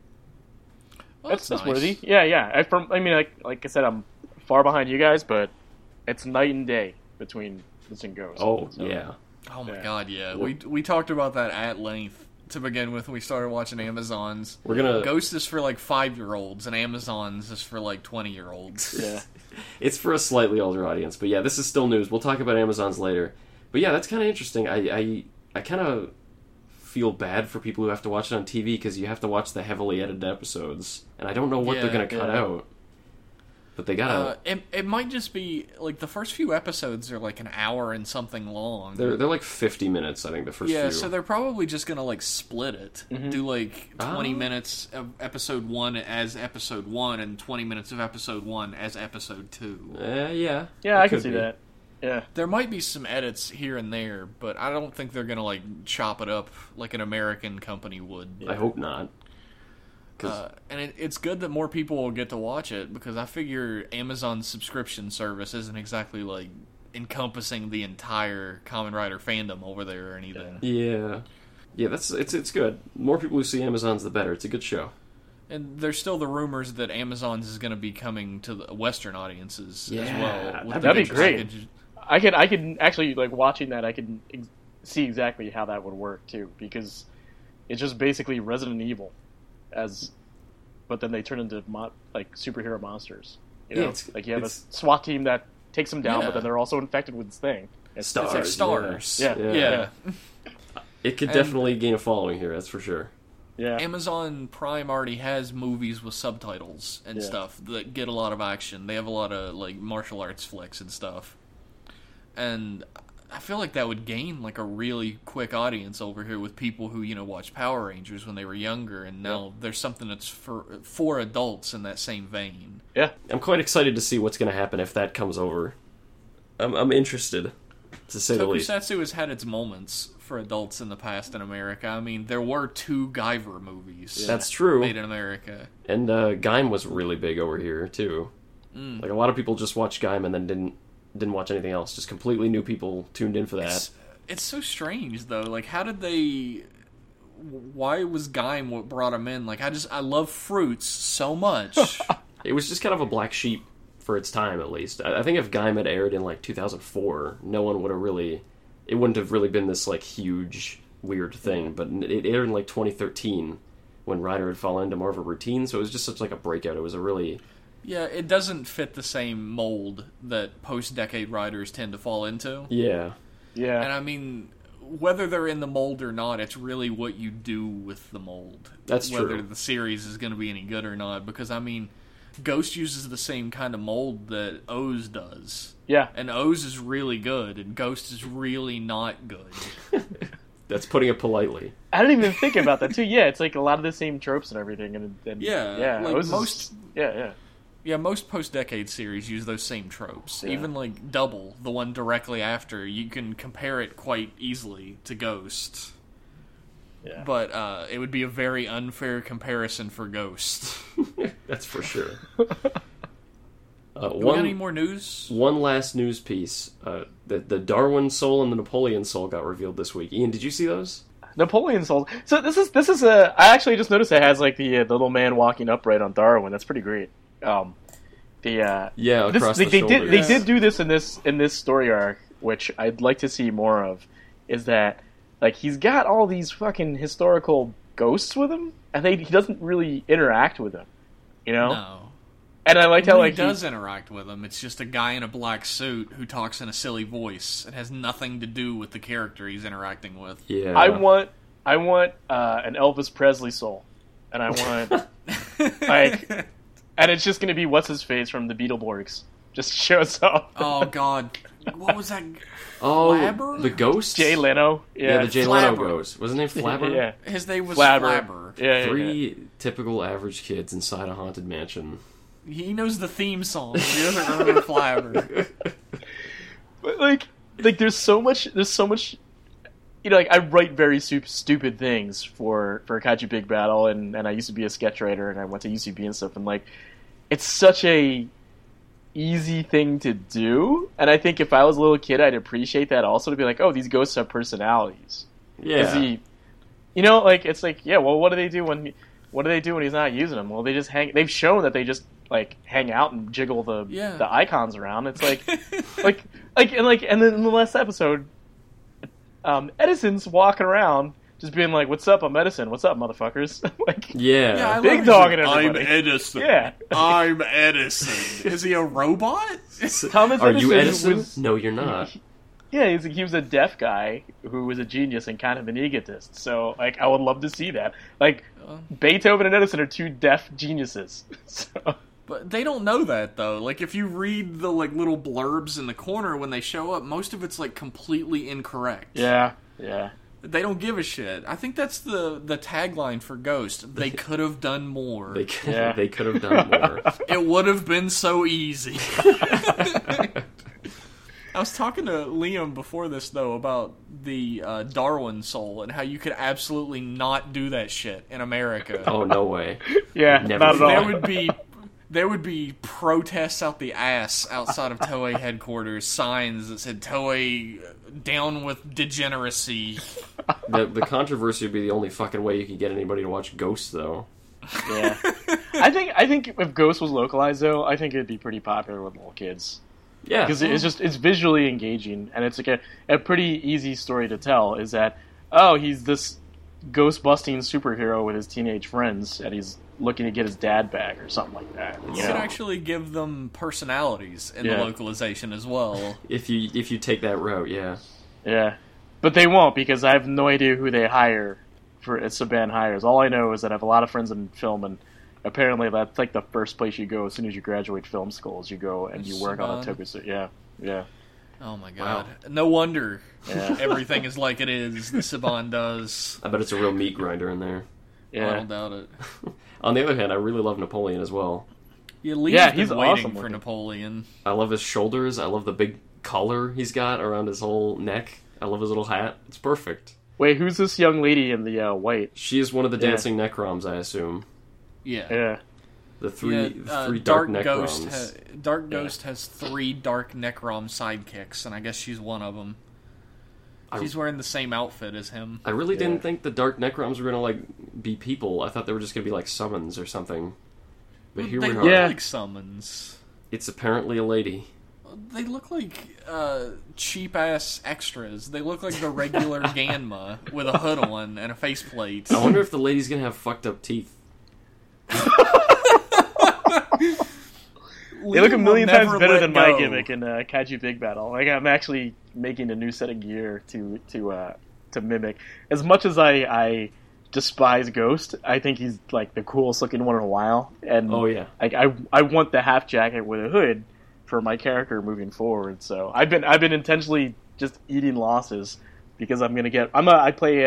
Well, That's nice. worthy. Yeah. I mean, like I said, I'm far behind you guys, but it's night and day between this and Ghost. Oh, So, yeah. Oh my Yeah. god, yeah. We talked about that at length to begin with when we started watching Amazons. We're going to... Ghost is for like 5-year-olds, and Amazons is for like 20-year-olds. Yeah. It's for a slightly older audience, but yeah, this is still news. We'll talk about Amazons later. But yeah, that's kind of interesting. I kind of feel bad for people who have to watch it on TV because you have to watch the heavily edited episodes, and I don't know what they're Yeah, going to cut yeah. out. But they gotta... It might just be like the first few episodes are like an hour and something long. They're like 50 minutes, I think, the first Yeah, few. so they're probably just gonna like split it, do like 20 Oh. minutes of episode 1 as episode 1, and 20 minutes of episode 1 as episode 2. Yeah. Yeah, it I can could see be. that. Yeah. There might be some edits here and there, but I don't think they're gonna like chop it up like an American company would. I hope not. And it's good that more people will get to watch it because I figure Amazon's subscription service isn't exactly like encompassing the entire Kamen Rider fandom over there or anything. Yeah, it's good. More people who see Amazons, the better. It's a good show. And there's still the rumors that Amazon's is going to be coming to the Western audiences as Yeah, well. with that'd the be great. package. I can actually, like, watching that, I can see exactly how that would work, too, because it's just basically Resident Evil, but then they turn into, like, superhero monsters. You know? Yeah, it's- like, you have a it's- SWAT team that takes them down, Yeah. but then they're also infected with this thing. It's like Stars. Yeah. Yeah. It could And- definitely gain a following here, that's for sure. Yeah. Amazon Prime already has movies with subtitles and Yeah. stuff that get a lot of action. They have a lot of like martial arts flicks and stuff. And I feel like that would gain like a really quick audience over here with people who, watch Power Rangers when they were younger, and now there's something that's for adults in that same vein. Yeah. I'm quite excited to see what's going to happen if that comes over. I'm interested, to say the least. Tokusatsu has had its moments for adults in the past in America. I mean, there were 2 Guyver movies That's true. made in America. And Gaim was really big over here, too. Like, a lot of people just watched Gaim and then didn't watch anything else. Just completely new people tuned in for that. It's so strange though. Like, how did they? Why was Gaim what brought him in? Like, I love fruits so much. It was just kind of a black sheep for its time, at least. I think if Gaim had aired in, like, 2004, no one would have really... It wouldn't have really been this, like, huge, weird thing. But it aired in, like, 2013, when Rider had fallen into more of a routine, so it was just such, like, a breakout. It was a really... Yeah, it doesn't fit the same mold that post-decade writers tend to fall into. Yeah. Yeah. And I mean, whether they're in the mold or not, it's really what you do with the mold. That's whether true. the series is going to be any good or not. Because, I mean, Ghost uses the same kind of mold that Oz does. Yeah. And Oz is really good, and Ghost is really not good. That's putting it politely. I didn't even think about that, too. Yeah, it's like a lot of the same tropes and everything. And Yeah, like Oz is- most- Yeah. Yeah, most post-decade series use those same tropes. Yeah. Even, like, Double, the one directly after, you can compare it quite easily to Ghost. Yeah. But it would be a very unfair comparison for Ghost. That's for sure. Do we got any more news? One last news piece. The Darwin soul and the Napoleon soul got revealed this week. Ian, did you see those? Napoleon soul. So this is a. I actually just noticed it has like the little man walking upright on Darwin. That's pretty great. Across the shoulders. They did do this in this story arc, which I'd like to see more of. Is that like he's got all these fucking historical ghosts with him, and he doesn't really interact with them, you know? No. And I liked how he does interact with them. It's just a guy in a black suit who talks in a silly voice. It has nothing to do with the character he's interacting with. Yeah. I want an Elvis Presley soul, and I want like, and it's just gonna be what's his face from the Beetleborgs just shows up. Oh God, what was that? Oh, Flabber? the ghost? Jay Leno. Yeah, the Jay Leno Flabber. ghost. Was his name Flabber? Yeah. His name was Flabber. Flabber. Yeah. Three typical average kids inside a haunted mansion. He knows the theme song. He doesn't remember Flabber. But like there's so much you know, like I write very stupid things for Kaiju Big Battle, and I used to be a sketch writer, and I went to UCB and stuff, and like it's such a easy thing to do, and I think if I was a little kid I'd appreciate that also, to be like, oh, these ghosts have personalities. Yeah. You know, like it's like, yeah, well, what do they do when he's not using them? Well, they just hang. They've shown that they just like hang out and jiggle the icons around. It's like, and then in the last episode, Edison's walking around just being like, "What's up? I'm Edison. What's up, motherfuckers?" like, Yeah. I big love dog his- and everybody. I'm Edison. Yeah. I'm Edison. Is he a robot? Thomas Are you Edison Edison? was- No, you're not. Yeah, he was a deaf guy who was a genius and kind of an egotist. So, like, I would love to see that. Like, Beethoven and Edison are two deaf geniuses. So. But they don't know that, though. Like, if you read the like little blurbs in the corner when they show up, most of it's like completely incorrect. Yeah. They don't give a shit. I think that's the tagline for Ghost. They could have done more. They could have done more. It would have been so easy. I was talking to Liam before this, though, about the Darwin soul and how you could absolutely not do that shit in America. Oh, no way. Yeah, Never not at all. There would be protests out the ass outside of Toei headquarters, signs that said Toei down with degeneracy. The controversy would be the only fucking way you could get anybody to watch Ghosts, though. Yeah. I think if Ghost was localized, though, I think it'd be pretty popular with little kids. Yeah. Because it's visually engaging, and it's like a pretty easy story to tell, is that, oh, he's this ghost-busting superhero with his teenage friends, and he's looking to get his dad back or something like that. You can actually give them personalities in the localization as well. If you take that route, yeah. Yeah. But they won't, because I have no idea who they hire for Saban hires. All I know is that I have a lot of friends in film, and apparently that's like the first place you go as soon as you graduate film school, is you go and you work on a tokusatsu. Yeah. Oh my god. Wow. No wonder everything is like it is. The Saban does. I bet it's a real meat grinder in there. Yeah. I don't doubt it. On the other hand, I really love Napoleon as well. Yeah, he's been waiting awesome for looking. Napoleon. I love his shoulders. I love the big collar he's got around his whole neck. I love his little hat. It's perfect. Wait, who's this young lady in the white? She is one of the dancing Necroms, I assume. Yeah. The three Dark dark Necroms. Dark Ghost has 3 dark Necrom sidekicks, and I guess she's one of them. She's wearing the same outfit as him. I really didn't think the dark Necroms were gonna be people. I thought they were just gonna be like summons or something. But here they we look are. like summons. It's apparently a lady. They look like cheap-ass extras. They look like the regular Ganma with a hood on and a faceplate. I wonder if the lady's gonna have fucked up teeth. They look a million times better than my gimmick in Kaiju Big Battle. Like, I'm actually making a new set of gear to mimic. As much as I despise Ghost, I think he's like the coolest looking one in a while. And like I want the half jacket with a hood for my character moving forward. So I've been intentionally just eating losses because I'm gonna get. I play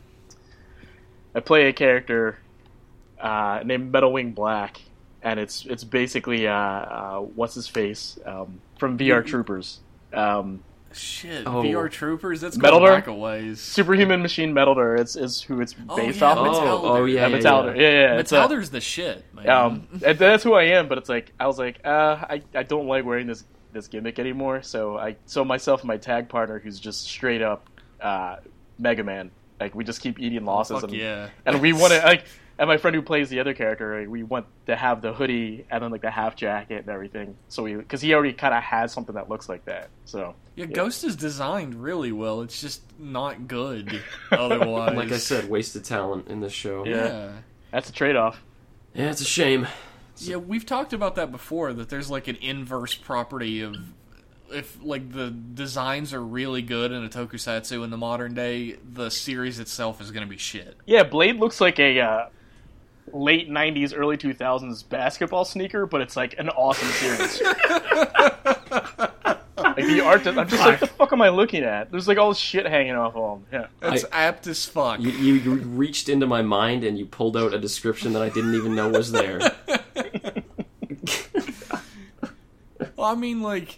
a character named Metalwing Black. And it's basically what's his face from VR Troopers. Shit, Oh. VR Troopers. That's Metal going Door? back a ways. Superhuman Machine Metalder is who it's based yeah, off of. Metalder. yeah, Metalder. Yeah. It's Metalder's the shit, man. that's who I am. But it's like I was like, I don't like wearing this gimmick anymore. So myself and my tag partner, who's just straight up Mega Man. Like we just keep eating losses, Fuck yeah. and we want to like. And my friend who plays the other character, we want to have the hoodie and then like the half jacket and everything. So because he already kind of has something that looks like that. So Yeah, Ghost is designed really well. It's just not good otherwise. Like I said, wasted talent in this show. Yeah. that's a trade-off. Yeah, it's a shame. Yeah, we've talked about that before, that there's like an inverse property of if like the designs are really good in a tokusatsu in the modern day, the series itself is going to be shit. Yeah, Blade looks like a late 90s, early 2000s basketball sneaker, but it's like an awesome series. Like the art, I'm just like, the fuck am I looking at? There's like all this shit hanging off of them. Yeah. That's apt as fuck. You reached into my mind and you pulled out a description that I didn't even know was there. Well, I mean, like,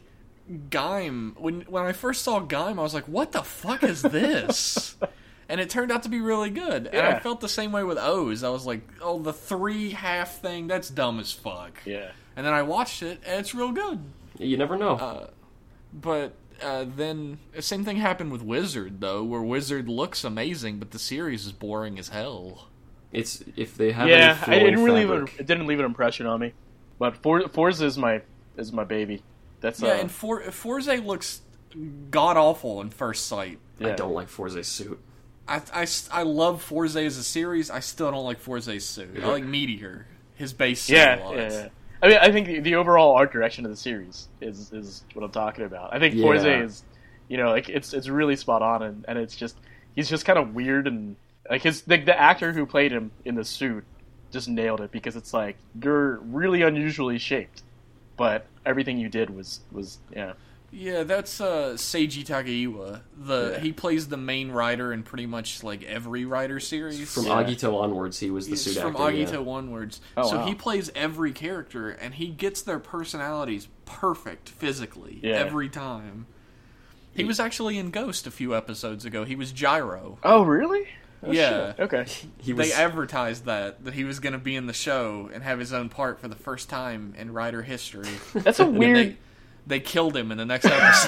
Gaim. When I first saw Gaim, I was like, what the fuck is this? And it turned out to be really good. And I Yeah. felt the same way with O's. I was like, oh, the 3-half thing, that's dumb as fuck. Yeah. And then I watched it, and it's real good. You never know. But then, the same thing happened with Wizard, though, where Wizard looks amazing, but the series is boring as hell. It's if they have Yeah, any it didn't leave an impression on me. But Forza is my baby. That's Yeah, and Forza looks god-awful in first sight. I don't like Forza's suit. I love Forza as a series. I still don't like Forza's suit. I like Meteor, his base suit Yeah, a lot. yeah. I mean, I think the overall art direction of the series is what I'm talking about. I think Forza is, like it's really spot on, and it's just he's just kind of weird, and like the actor who played him in the suit just nailed it, because it's like you're really unusually shaped, but everything you did was yeah. Yeah, that's Seiji Takaiwa. He plays the main writer in pretty much like every writer series. From Agito onwards, he was the suit actor. From Agito onwards. Oh, so wow. he plays every character, and he gets their personalities perfect physically every time. He was actually in Ghost a few episodes ago. He was Gyro. Oh, really? Oh, Yeah. shit. Okay. Was, They advertised that he was going to be in the show and have his own part for the first time in writer history. That's a And weird. they killed him in the next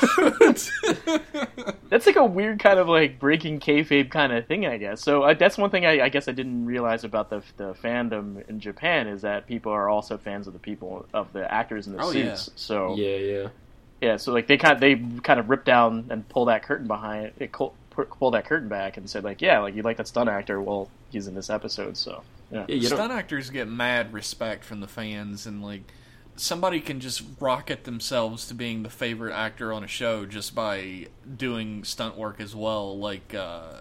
episode. That's like a weird kind of like breaking kayfabe kind of thing, I guess. So that's one thing I guess I didn't realize about the fandom in Japan, is that people are also fans of the actors in the suits. Yeah. So yeah. So like they kind of ripped down and pull that curtain behind it, pull that curtain back and said like, yeah, like you like that stunt actor, well, he's in this episode. So yeah. Stunt actors get mad respect from the fans, and like somebody can just rocket themselves to being the favorite actor on a show just by doing stunt work as well. Like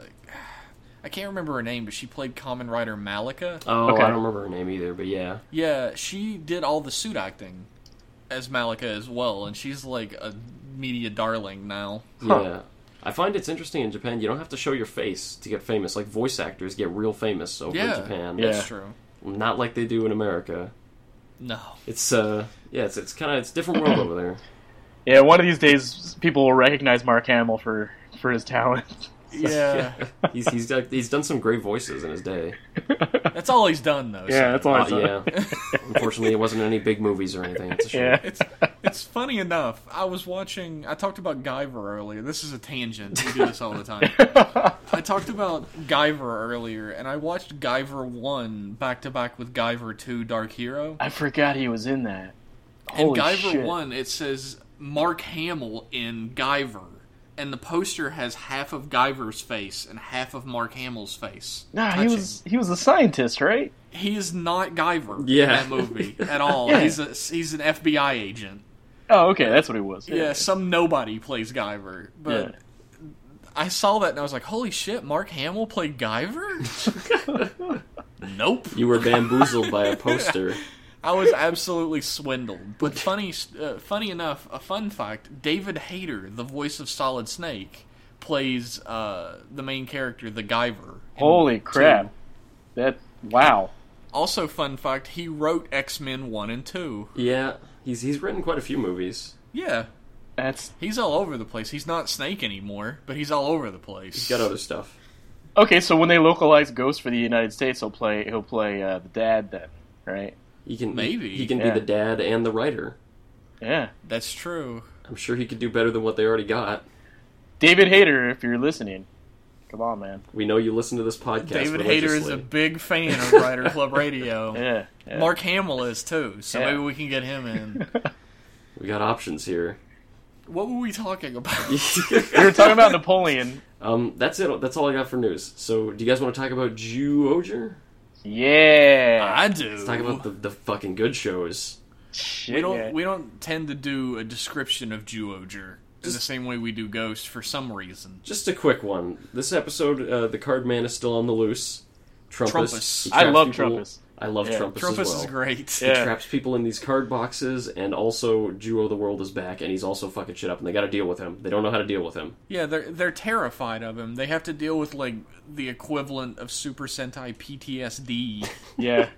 I can't remember her name, but she played Kamen Rider Malika. Oh, Okay. I don't remember her name either, but yeah. Yeah, she did all the suit acting as Malika as well, and she's like a media darling now. Yeah. I find it's interesting in Japan, you don't have to show your face to get famous. Like, voice actors get real famous over in Japan. Yeah. That's true. Not like they do in America. No. It's, it's kind of, it's a different world over there. Yeah, one of these days people will recognize Mark Hamill for his talent. Yeah. He's done some great voices in his day. That's all he's done, though. Yeah, that's all he's done. Yeah. Unfortunately, it wasn't any big movies or anything. It's a shame. Yeah. It's funny enough. I talked about Guyver earlier. This is a tangent. We do this all the time. I talked about Guyver earlier, and I watched Guyver 1 back-to-back with Guyver 2 Dark Hero. I forgot he was in that. And Holy Guyver shit. 1, it says Mark Hamill in Guyver. And the poster has half of Guyver's face and half of Mark Hamill's face. Nah, touching. he was a scientist, right? He is not Guyver Yeah. in that movie at all. Yeah. He's an FBI agent. Oh, okay, that's what he was. Yeah, some nobody plays Guyver. But I saw that and I was like, holy shit, Mark Hamill played Guyver? Nope. You were bamboozled by a poster. I was absolutely swindled. But funny enough, a fun fact, David Hayter, the voice of Solid Snake, plays the main character, the Guyver. in Holy crap! 2. Wow. Also, fun fact, he wrote X-Men 1 and 2. Yeah, he's written quite a few movies. Yeah. He's all over the place. He's not Snake anymore, but he's all over the place. He's got other stuff. Okay, so when they localize Ghost for the United States, he'll play the dad then, right? He can Maybe. he can be the dad and the writer. Yeah, That's true. I'm sure he could do better than what they already got. David Hayter, if you're listening, come on, man. We know you listen to this podcast. David Hayter is a religiously. big fan of Writer Club Radio. Yeah. Mark Hamill is too, so Yeah. maybe we can get him in. We got options here. What were we talking about? We were talking about Napoleon. That's it. That's all I got for news. So, do you guys want to talk about Jew-Oger? Yeah. I do. Let's talk about the fucking good shows. Shit, We don't tend to do a description of Jew-Oger in the same way we do Ghost for some reason. Just a quick one. This episode, the card man is still on the loose. Trumpus. He I traps love people- Trumpus. I love Yeah. Trumpus, Trumpus as well. is great. He Yeah. traps people in these card boxes, and also Jew the World is back, and he's also fucking shit up, and they got to deal with him. They don't know how to deal with him. Yeah, they're terrified of him. They have to deal with like the equivalent of Super Sentai PTSD. Yeah.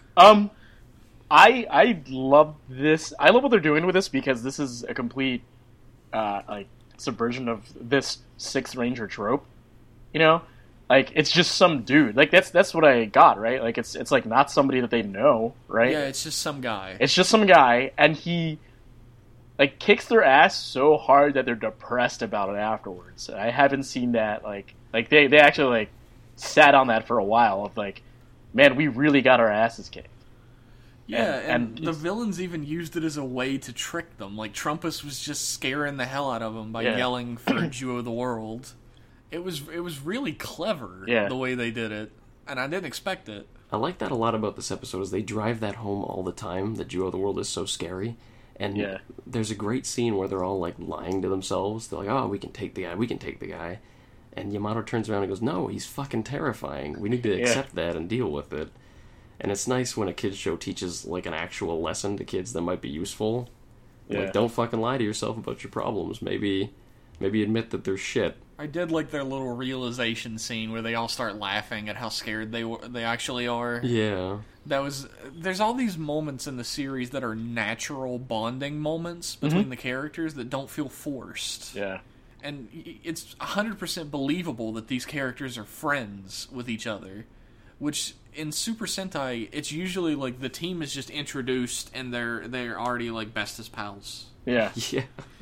I love this. I love what they're doing with this because this is a complete like subversion of this Sixth Ranger trope. You know, like it's just some dude. Like that's what I got, right? Like it's like not somebody that they know, right? Yeah, it's just some guy. It's just some guy, and he like kicks their ass so hard that they're depressed about it afterwards. I haven't seen that like they actually like sat on that for a while of like, man, we really got our asses kicked. Yeah, and the it's- villains even used it as a way to trick them. Like, Trumpus was just scaring the hell out of them by Yeah. yelling for Jew of the World. It was really clever, Yeah. the way they did it, and I didn't expect it. I like that a lot about this episode, is they drive that home all the time, that Jew of the World is so scary. And Yeah. there's a great scene where they're all, like, lying to themselves. They're like, oh, we can take the guy. And Yamato turns around and goes, no, he's fucking terrifying. We need to accept that and deal with it. And it's nice when a kids show teaches, like, an actual lesson to kids that might be useful. Yeah. Like, don't fucking lie to yourself about your problems. Maybe admit that they're shit. I did like their little realization scene where they all start laughing at how scared they actually are. Yeah. There's all these moments in the series that are natural bonding moments between the characters that don't feel forced. Yeah. And it's 100% believable that these characters are friends with each other. Which, in Super Sentai, it's usually like the team is just introduced and they're already like best as pals. Yeah. Yeah.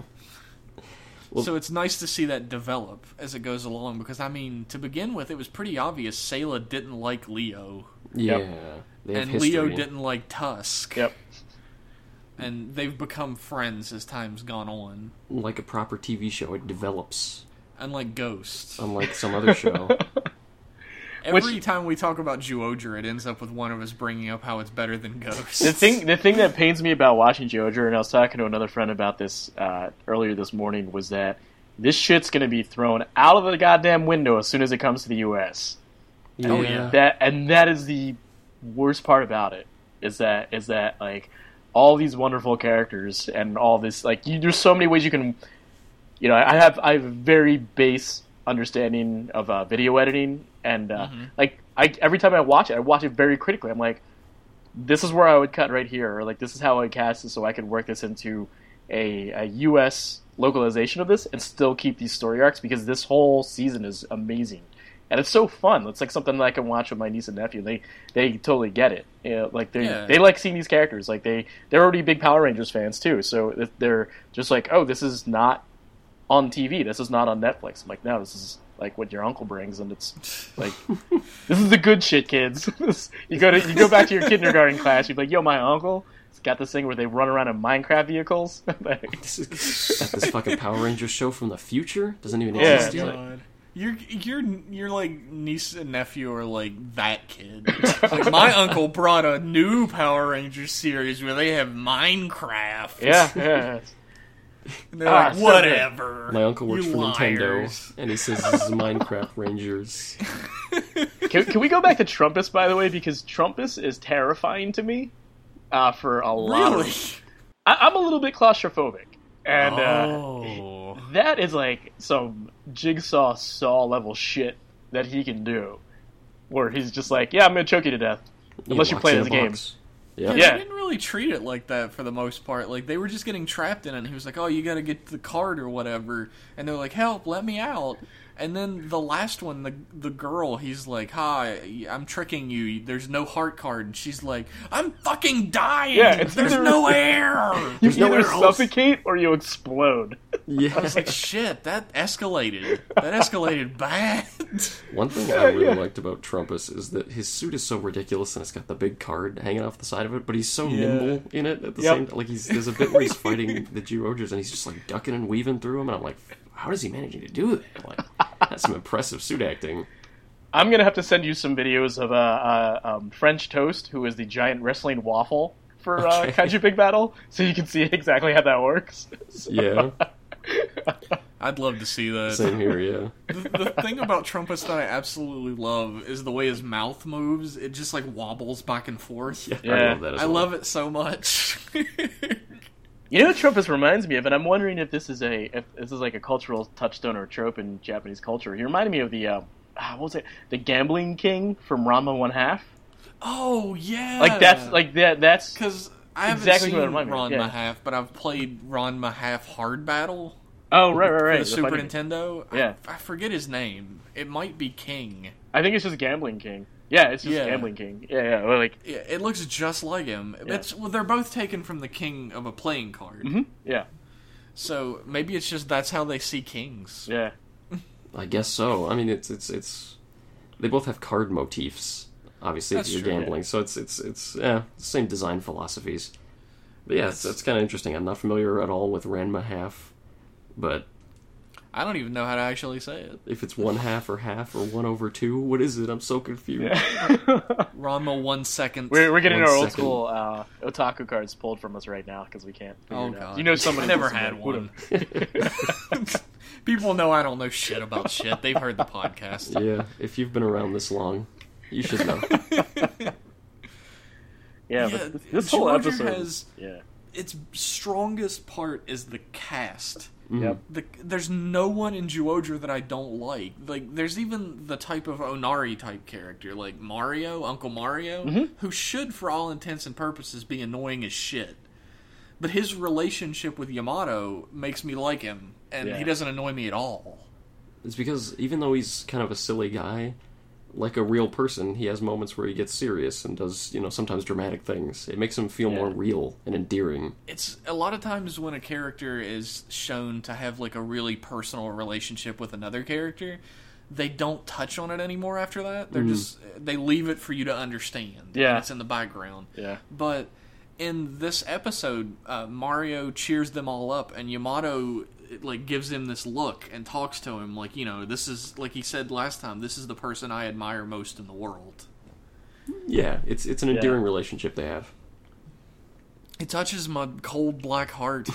Well- So it's nice to see that develop as it goes along, because, I mean, to begin with, it was pretty obvious Sayla didn't like Leo. Yeah. Yep. They have And history. Leo didn't like Tusk. Yep. And they've become friends as time's gone on. Like a proper TV show, it develops. Unlike Ghost. Unlike some other show. Every time we talk about Jew-Oger, it ends up with one of us bringing up how it's better than Ghost. The thing that pains me about watching Jew-Oger, and I was talking to another friend about this earlier this morning, was that this shit's going to be thrown out of the goddamn window as soon as it comes to the U.S. Oh, yeah. That is the worst part about it. Is that like all these wonderful characters and all this like there's so many ways you can. You know, I have a very base understanding of video editing, and like every time I watch it very critically. I'm like, this is where I would cut right here, or like this is how I would cast it, so I could work this into a U.S. localization of this and still keep these story arcs, because this whole season is amazing and it's so fun. It's like something that I can watch with my niece and nephew. They totally get it. You know, like they like seeing these characters. Like they're already big Power Rangers fans too, so they're just like, oh, this is not on TV. This is not on Netflix. I'm like, no, this is like what your uncle brings, and it's like, this is the good shit, kids. you go back to your kindergarten class. You're like, yo, my uncle has got this thing where they run around in Minecraft vehicles. This is got this fucking Power Rangers show from the future. Doesn't even Yeah. exist yet. God. Your like niece and nephew are like that kid. Like, my uncle brought a new Power Rangers series where they have Minecraft. yeah. And they're like, so good. whatever. My uncle works you for liars. Nintendo, and he says this is Minecraft Rangers. Can we go back to Trumpus, by the way, because Trumpus is terrifying to me for a lot Really? of. I'm a little bit claustrophobic, and Oh. that is like some Jigsaw Saw level shit that he can do, where he's just like, yeah, I'm gonna choke you to death unless you're Locks playing in this a game. box. Yeah. Yeah. They didn't really treat it like that for the most part. Like, they were just getting trapped in it, and he was like, oh, you gotta get the card or whatever. And they're like, help, let me out. And then the last one, the girl, he's like, hi, I'm tricking you. There's no heart card. And she's like, I'm fucking dying. Yeah, it's There's either- no air. You There's nowhere either else. suffocate or you explode. Yeah. I was like, shit, that escalated. That escalated bad. One thing I really liked about Trumpus is that his suit is so ridiculous and it's got the big card hanging off the side of it, but he's so nimble in it at the Yep. same time. Like, there's a bit where he's fighting the Geoogers and he's just like ducking and weaving through them, and I'm like, how does he managing to do that? Like, that's some impressive suit acting. I'm gonna have to send you some videos of French Toast, who is the giant wrestling waffle for Okay. Kaiju Big Battle, so you can see exactly how that works. Yeah, I'd love to see that. same here, yeah. The thing about Trumpus that I absolutely love is the way his mouth moves. It just like wobbles back and forth. I Yeah. love that as I well. love it so much. You know what Trumpus reminds me of, and I'm wondering if this is like a cultural touchstone or trope in Japanese culture. He reminded me of the what was it? The Gambling King from Ranma 1/2. Oh yeah, That's because I haven't exactly seen what it reminded me of, Ranma yeah. Half, but I've played Ranma Half Hard Battle oh right for right the the Super fighting- Nintendo. Yeah. I forget his name. It might be King. I think it's just Gambling King. Yeah, it's just Yeah. Gambling King. Yeah, well, like Yeah, it looks just like him. Yeah. They're both taken from the king of a playing card. yeah, So maybe it's just that's how they see kings. yeah. I guess so. I mean, it's they both have card motifs. Obviously, That's if you're true, gambling, so it's the same design philosophies. But yeah, it's kind of interesting. I'm not familiar at all with Ranma Half, but I don't even know how to actually say it. if it's 1/2 or half or 1/2, what is it? I'm so confused. Ranma 1 second. We're getting 1 our old second. school otaku cards pulled from us right now because we can't. Figure Oh it out. god, You know, somebody I never who's had like, one. People know I don't know shit about shit. They've heard the podcast. Yeah, if you've been around this long, you should know. Yeah, Yeah, but this whole Georgia episode has yeah. its strongest part is the cast. Yep. There's no one in Zyuohger that I don't like. Like, there's even the type of Onari type character, like Mario, Uncle Mario, who should, for all intents and purposes, be annoying as shit. But his relationship with Yamato makes me like him, and Yeah. he doesn't annoy me at all. It's because even though he's kind of a silly guy, like a real person, he has moments where he gets serious and does, sometimes dramatic things. It makes him feel more real and endearing. It's a lot of times when a character is shown to have like a really personal relationship with another character, they don't touch on it anymore after that. They're they leave it for you to understand. Yeah. And it's in the background. Yeah. But in this episode, Mario cheers them all up, and Yamato like gives him this look and talks to him like, this is, like he said last time, this is the person I admire most in the world. Yeah, it's an endearing relationship they have. It touches my cold black heart.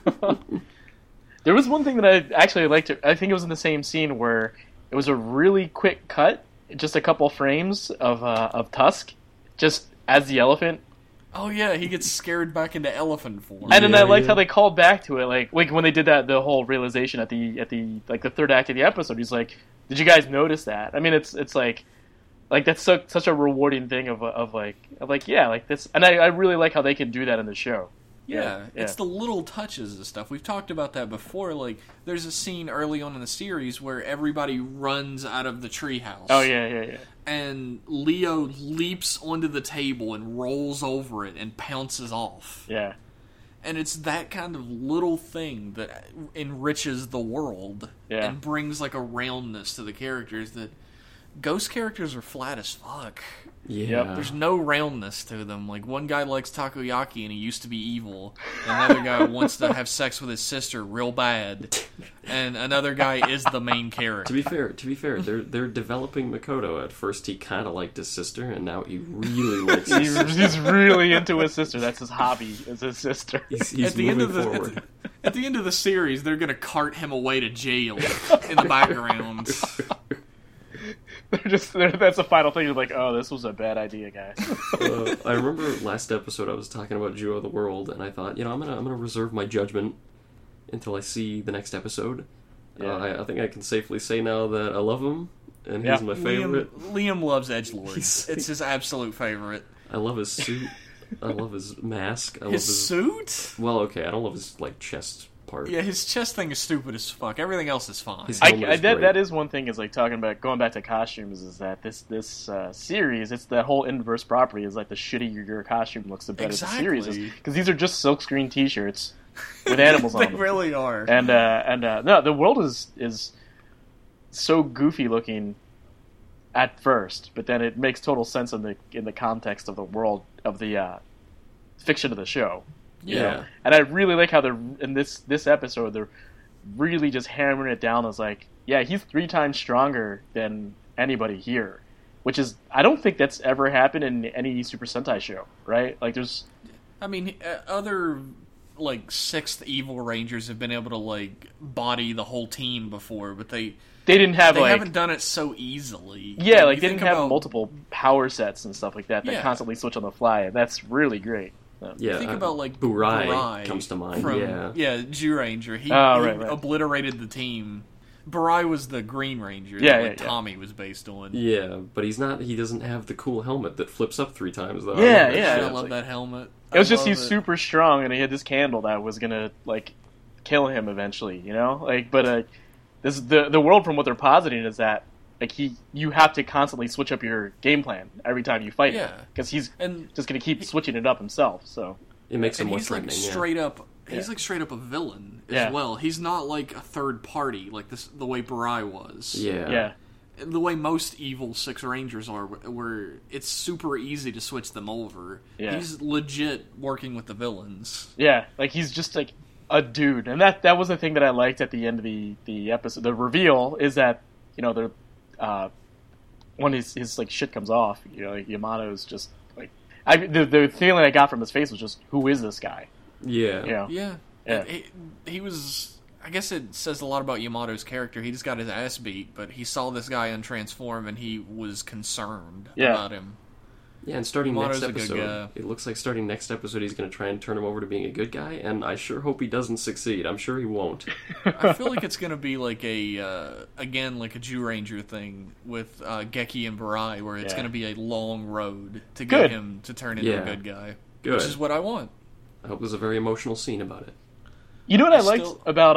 There was one thing that I actually liked. I think it was in the same scene where it was a really quick cut, just a couple frames of Tusk, just as the elephant. Oh yeah, he gets scared back into elephant form. And then I Yeah, liked yeah. how they called back to it, like when they did that, the whole realization at the like the third act of the episode. He's like, "Did you guys notice that?" I mean, it's like that's such a rewarding thing of yeah, like this, and I really like how they can do that in the show. Yeah, Yeah. it's the little touches and stuff. We've talked about that before. Like, there's a scene early on in the series where everybody runs out of the treehouse. Oh yeah. And Leo leaps onto the table and rolls over it and pounces off. Yeah. And it's that kind of little thing that enriches the world Yeah. and brings like a roundness to the characters that Ghost characters are flat as fuck. Yeah. There's no roundness to them. Like, one guy likes takoyaki and he used to be evil. Another guy wants to have sex with his sister real bad. And another guy is the main To character. be fair, they're developing Makoto. At first, he kind of liked his sister, and now he really likes his sister. He's really into his sister. That's his hobby, is his sister. He's At the end moving of forward. at the end of the series, they're gonna cart him away to jail in the background. That's the final thing. You're like, oh, this was a bad idea, guys. I remember last episode I was talking about Jewel of the World, and I thought, I'm gonna reserve my judgment until I see the next episode. Yeah. I think I can safely say now that I love him, and he's my favorite. Liam loves Edgelord. He's- It's his absolute favorite. I love his suit. I love his mask. I love His suit? Well, okay, I don't love his like chest part. Yeah, his chest thing is stupid as fuck. Everything else is fine. His helmet is great. That is one thing, is like talking about going back to costumes, is that this series, it's the whole inverse property, is like the shittier your costume looks, the better the series is, because these are just silkscreen t-shirts with animals on They them. really are. And no, the world is so goofy looking at first, but then it makes total sense in the context of the world of the fiction of the show. You know? And I really like how they're in this episode, they're really just hammering it down as like, yeah, he's 3 times stronger than anybody here, which is, I don't think that's ever happened in any Super Sentai show, right? Like, there's, I mean, other like 6th evil rangers have been able to like body the whole team before, but they didn't have like, haven't done it so easily. Yeah, like you they didn't think have about- multiple power sets and stuff like that Yeah. constantly switch on the fly, and that's really great. So. Yeah, Think about like Burai comes to mind. From, yeah, Zyuranger. He Right. obliterated the team. Burai was the Green Ranger Yeah, that yeah. Tommy was based on. yeah, but he's not. He doesn't have the cool helmet that flips up 3 times though. Yeah, I love that yeah. I shit. love like- that helmet. It was I just love he's it. super strong, and he had this candle that was gonna like kill him eventually, you know. Like, but this the world from what they're positing is that like you have to constantly switch up your game plan every time you fight him, Yeah. because he's And just gonna keep switching it up himself. So It makes him and more he's like threatening. straight up. He's Yeah. like straight up a villain as Yeah. well. He's not like a third party like this. The way Burai was. Yeah. The way most evil 6 Rangers are, where it's super easy to switch them over. Yeah. He's legit working with the villains. yeah, like he's just like a dude, and that was the thing that I liked at the end of the episode. The reveal is that, you know, they're when his like shit comes off, you know, like Yamato's just like the feeling I got from his face was just, who is this guy? Yeah. You know? Yeah. Yeah. He was. I guess it says a lot about Yamato's character. He just got his ass beat, but he saw this guy untransform, and he was concerned Yeah. about him. Yeah, and starting Yamato's next a good episode, guy. it looks like starting next episode he's going to try and turn him over to being a good guy, and I sure hope he doesn't succeed. I'm sure he won't. I feel like it's going to be like again, like a Zyuranger thing with Geki and Burai, where it's Yeah. going to be a long road to get Good. him to turn into Yeah. a good guy. Good. Which is what I want. I hope there's a very emotional scene about it. You know what I I liked still- about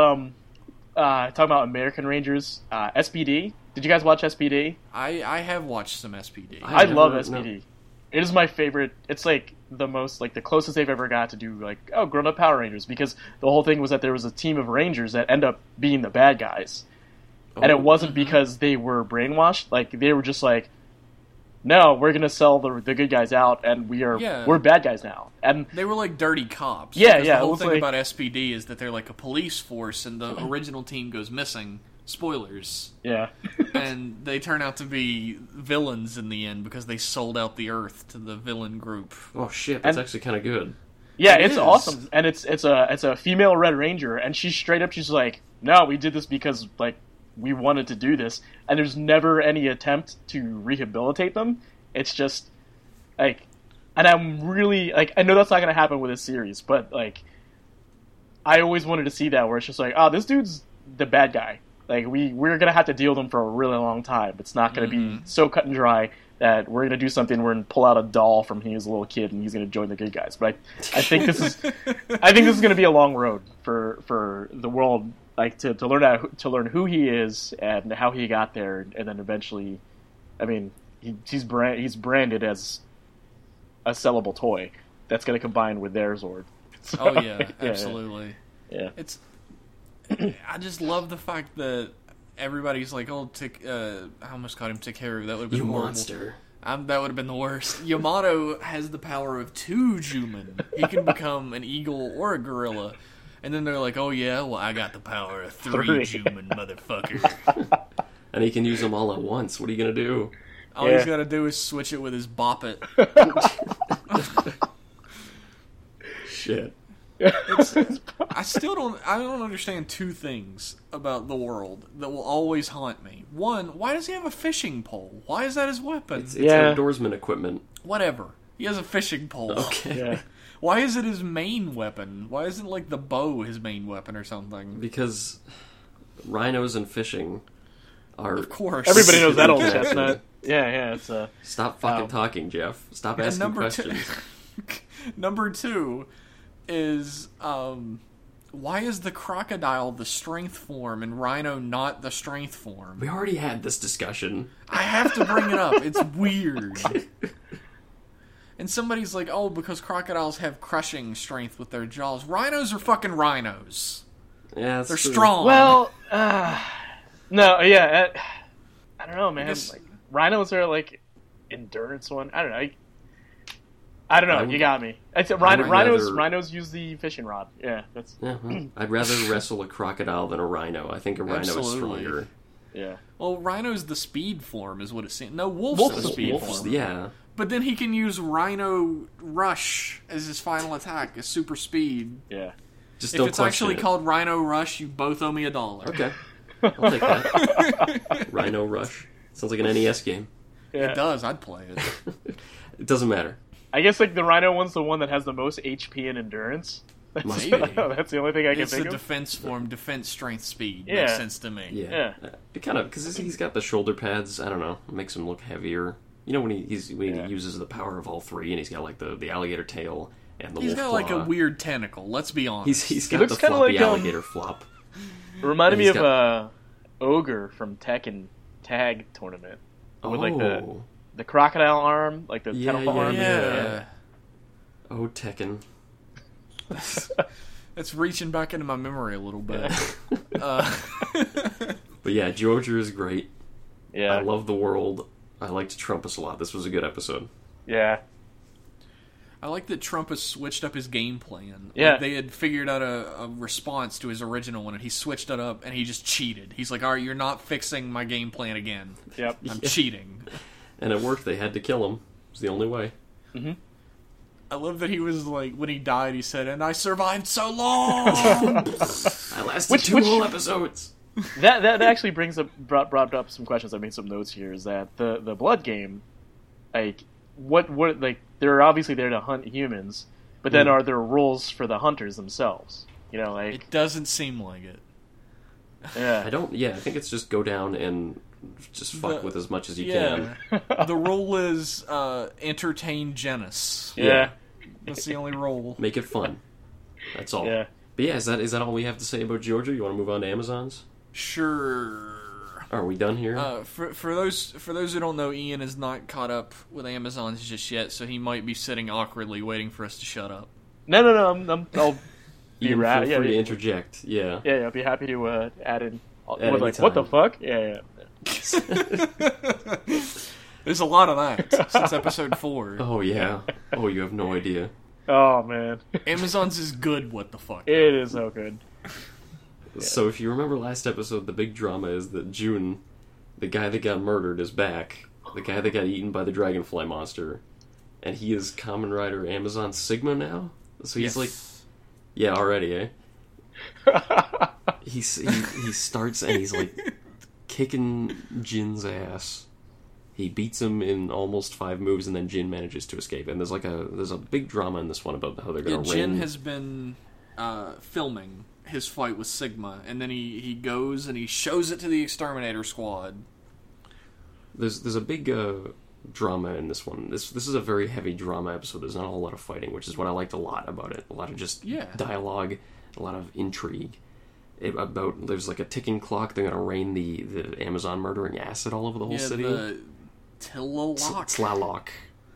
talking about American Rangers, SPD. Did you guys watch SPD? I have watched some SPD. I never- love no. SPD. It is my favorite. It's like the most, like the closest they've ever got to do like, oh, grown up Power Rangers, because the whole thing was that there was a team of Rangers that end up being the bad guys, and it wasn't because they were brainwashed. Like they were just like, no, we're gonna sell the good guys out, and we're bad guys now. And They were like dirty cops. Yeah, because yeah, The it whole was thing like- about SPD is that they're like a police force, and the original team goes missing. Spoilers. yeah, And they turn out to be villains in the end because they sold out the Earth to the villain group. Oh shit, that's And- actually kind of good. yeah, It it's is. awesome, and it's a female Red Ranger, and she's straight up, she's like, no, we did this because like we wanted to do this, and there's never any attempt to rehabilitate them. It's just like, and I'm really like, I know that's not gonna happen with this series, but like, I always wanted to see that where it's just like, oh, this dude's the bad guy. Like we're gonna have to deal with him for a really long time. It's not gonna be so cut and dry that we're gonna do something. We're gonna pull out a doll from when he was a little kid and he's gonna join the good guys. But I think this is gonna be a long road for the world, like to learn who he is and how he got there, and then eventually, I mean, he's branded as a sellable toy that's gonna combine with their Zord. So, Oh yeah, absolutely. Yeah. It's. I just love the fact that everybody's like, "Oh, I almost called him Takeru. That would have been You horrible. monster. That would have been the worst." Yamato has the power of 2 Juman. He can become an eagle or a gorilla. And then they're like, "Oh yeah, well I got the power of 3 Juman, motherfucker." And he can use them all at once. What are you gonna do? All Yeah. he's got to do is switch it with his bop it. Shit. I don't understand 2 things about the world that will always haunt me. One, why does he have a fishing pole? Why is that his weapon? It's Yeah. outdoorsman equipment. Whatever. He has a fishing pole. Okay. Yeah. Why is it his main weapon? Why isn't like the bow his main weapon or something? Because rhinos and fishing are. Of course. Everybody knows that old Yeah. chestnut. Yeah, it's Stop fucking Um, talking, Jeff. Stop And asking number questions. Number 2 is why is the crocodile the strength form and Rhino not the strength form? We already had this discussion. I have to bring it up. It's weird. And somebody's like, oh, because crocodiles have crushing strength with their jaws. Rhinos are fucking rhinos. Yeah, They're true. strong. Well, no, yeah, I don't know, man. guess- Like, rhinos are like endurance one. I don't know. I don't know. You got me. Rhinos use the fishing rod. Yeah, that's Yeah, well, I'd rather wrestle a crocodile than a rhino. I think a rhino is Absolutely. stronger. yeah. Well, Rhino's the speed form, is what it seems. No, Wolf's Wolf's the speed Wolf's- form. Yeah. But then he can use Rhino Rush as his final attack, as super speed. Yeah. Just If don't it's question actually it. called Rhino Rush, you both owe me $1. Okay. I'll take that. Rhino Rush. Sounds like an NES game. Yeah. It does. I'd play it. It doesn't matter. I guess like the rhino one's the one that has the most HP and endurance. Must Maybe. That's the only thing I can It's the think of. defense form, defense, strength, speed. Yeah. Makes sense to me. Yeah. Yeah. It kind of, because he's got the shoulder pads, I don't know, makes him look heavier. You know, when he Yeah. uses the power of all three, and he's got like the alligator tail and the He's wolf got like claw. a weird tentacle, let's be honest. He's got looks the kinda floppy like, alligator flop. It reminded me He's of Ogre from Tekken Tag Tournament. With, like, the crocodile arm, like the Yeah, tentacle yeah, arm. Yeah. Oh, Tekken. It's reaching back into my memory a little bit. But yeah, Georgia is great. Yeah. I love the world. I liked Trumpus a lot. This was a good episode. Yeah. I like that Trump has switched up his game plan. Yeah. Like, they had figured out a response to his original one, and he switched it up, and he just cheated. He's like, all right, you're not fixing my game plan again. Yep. I'm cheating. And it worked. They had to kill him. It was the only way. I love that he was like, when he died, he said, and I survived so long! I lasted Which- two which- whole episodes. That actually brought up some questions. I made some notes here. Is that the blood game, like what like they're obviously there to hunt humans, but then are there rules for the hunters themselves? You know, like It doesn't seem like it. yeah, I think it's just go down and just fuck with as much as you can. The rule is entertain genus. yeah, That's the only rule. Make it fun. That's all. yeah. But yeah, is that all we have to say about Georgia? You want to move on to Amazons? Sure. Are we done here? For those who don't know, Ian is not caught up with Amazons just yet, so he might be sitting awkwardly waiting for us to shut up. No. I'll be Ian, right. feel Yeah, free to yeah, interject. Yeah. yeah. I'll be happy to add in. At With, like, any what the time. fuck? Yeah. There's a lot of that since episode 4. Oh yeah. Oh, you have no idea. Oh man, Amazons is good. What the fuck? it is so good. So if you remember last episode, the big drama is that June, the guy that got murdered, is back. The guy that got eaten by the dragonfly monster, and he is Kamen Rider Amazon Sigma now. So he's like, yeah, already, eh? he starts and he's like kicking Jin's ass. He beats him in almost 5 moves, and then Jin manages to escape. And there's a big drama in this one about how they're going to Jin has been filming his fight with Sigma, and then he goes and he shows it to the Exterminator Squad. There's a big drama in this one. This is a very heavy drama episode. There's not a whole lot of fighting, which is what I liked a lot about it. A lot of just dialogue, a lot of intrigue. There's like a ticking clock. They're gonna rain the Amazon murdering acid all over the whole city. The Tlaloc. Tlaloc.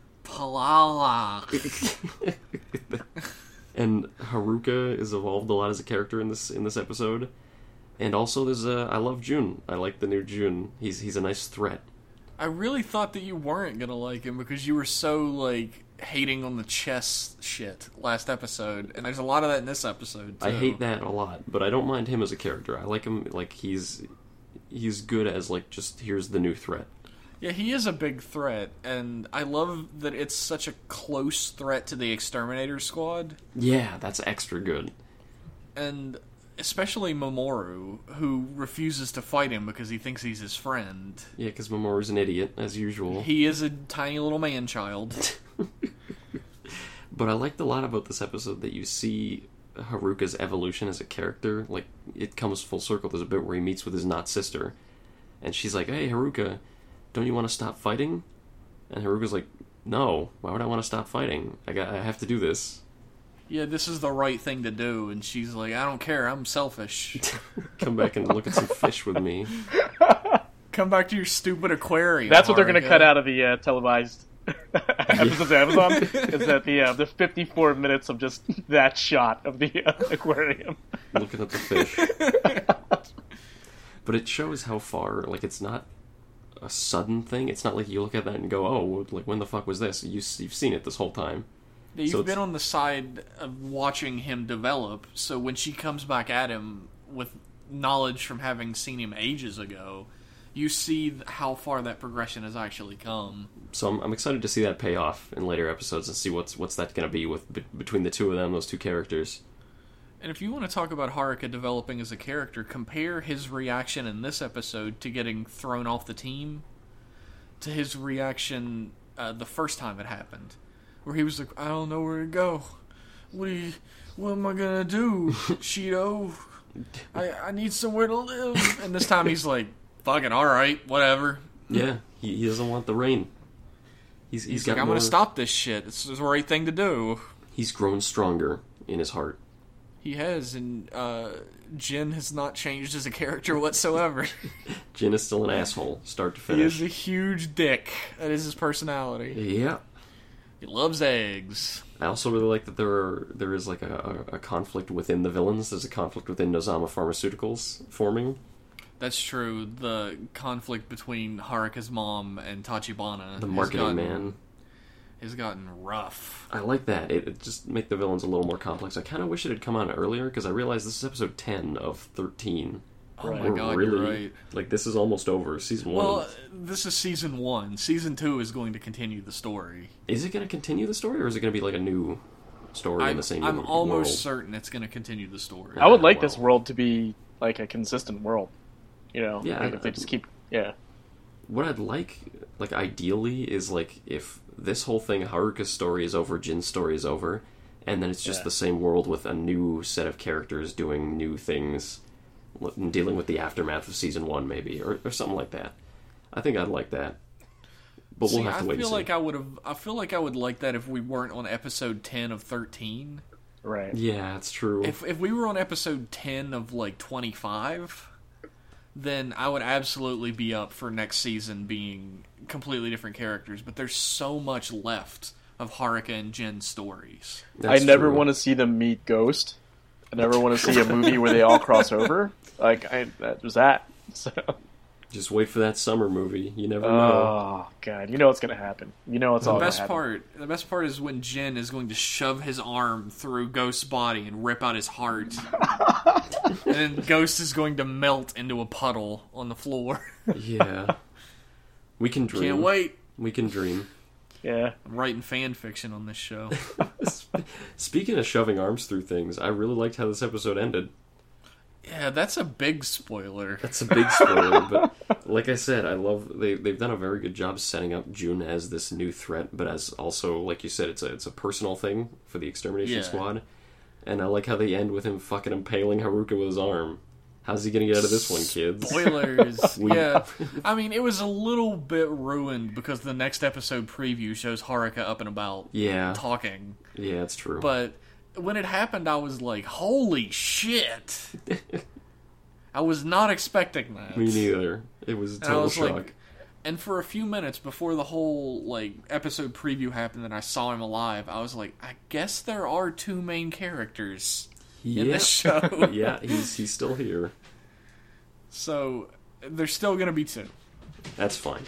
Palaloc. And Haruka is evolved a lot as a character in this episode. And also there's I love Jun. I like the new Jun. He's a nice threat. I really thought that you weren't gonna like him because you were so like hating on the chess shit last episode, and there's a lot of that in this episode too. I hate that a lot, but I don't mind him as a character. I like him like he's good as like just here's the new threat. Yeah, he is a big threat, and I love that it's such a close threat to the Exterminator Squad. Yeah, that's extra good. And especially Mamoru, who refuses to fight him because he thinks he's his friend. Yeah, because Mamoru's an idiot, as usual. He is a tiny little man-child. But I liked a lot about this episode that you see Haruka's evolution as a character. Like, it comes full circle. There's a bit where he meets with his not sister, and she's like, hey, Haruka, don't you want to stop fighting? And Haruka's like, no, why would I want to stop fighting? I have to do this. Yeah, this is the right thing to do. And she's like, I don't care, I'm selfish. Come back and look at some fish with me. Come back to your stupid aquarium. That's what they're going to Haruka. cut out of the televised episodes of Amazon, is that the 54 minutes of just that shot of the aquarium. Looking at the fish. But it shows how far, like, it's not a sudden thing. It's not like you look at that and go, oh, like, when the fuck was this? You've seen it this whole time. Yeah, you've So been it's- on the side of watching him develop, so when she comes back at him with knowledge from having seen him ages ago, you see how far that progression has actually come. So I'm excited to see that pay off in later episodes and see what's that going to be with between the two of them, those two characters. And if you want to talk about Haruka developing as a character, compare his reaction in this episode to getting thrown off the team to his reaction the first time it happened, where he was like, I don't know where to go. What am I gonna do, Shido? I need somewhere to live. And this time he's like, fucking alright, whatever. Yeah, he doesn't want the rain. He's like, got I'm more, gonna stop this shit. It's the right thing to do. He's grown stronger in his heart. He has, and Jin has not changed as a character whatsoever. Jin is still an asshole, start to He finish. is a huge dick. That is his personality. Yeah. He loves eggs. I also really like that there is like a conflict within the villains. There's a conflict within Nozama Pharmaceuticals forming. That's true. The conflict between Haruka's mom and Tachibana, The marketing man. has gotten rough. I like that. It just make the villains a little more complex. I kind of wish it had come on earlier because I realized this is episode 10 of 13. Oh Right. my We're god, really, you're right. Like, this is almost over. Season 1. Well, this is season 1. Season 2 is going to continue the story. Is it going to continue the story, or is it going to be like a new story in the same I'm world? almost certain it's going to continue the story. I would like well. this world to be like a consistent world. You know, Yeah, like if they just keep, yeah. What I'd like ideally, is like if this whole thing, Haruka's story is over, Jin's story is over, and then it's just Yeah. the same world with a new set of characters doing new things, and dealing with the aftermath of season 1, maybe, or something like that. I think I'd like that, but we'll have to wait and see. I feel like I would like that if we weren't on episode 10 of 13. Right. Yeah, it's true. If we were on episode 10 of like 25, then I would absolutely be up for next season being completely different characters. But there's so much left of Haruka and Jin's stories. That's I never true. want to see them meet Ghost. I never want to see a movie where they all cross over. Like, that was that. So, Just wait for that summer movie. You never know. oh god, you know what's gonna happen. You know it's all The gonna happen. the best part is when Jin is going to shove his arm through Ghost's body and rip out his heart. And then Ghost is going to melt into a puddle on the floor. Yeah, we can dream. Can't wait. We can dream. Yeah. I'm writing fan fiction on this show. Speaking of shoving arms through things, I really liked how this episode ended. Yeah, that's a big spoiler. That's a big spoiler, but like I said, I love they've done a very good job setting up June as this new threat, but as also, like you said, it's a personal thing for the Extermination Yeah. Squad. And I like how they end with him fucking impaling Haruka with his arm. How's he gonna get out of this one, kids? Spoilers. We- Yeah. I mean, it was a little bit ruined because the next episode preview shows Haruka up and about Yeah, talking. yeah, it's true. But when it happened, I was like, holy shit. I was not expecting that. Me neither. It was a And I total was shock. like, and for a few minutes before the whole like episode preview happened and I saw him alive, I was like, I guess there are two main characters in this show. Yeah, he's still here. So there's still gonna be two. That's fine.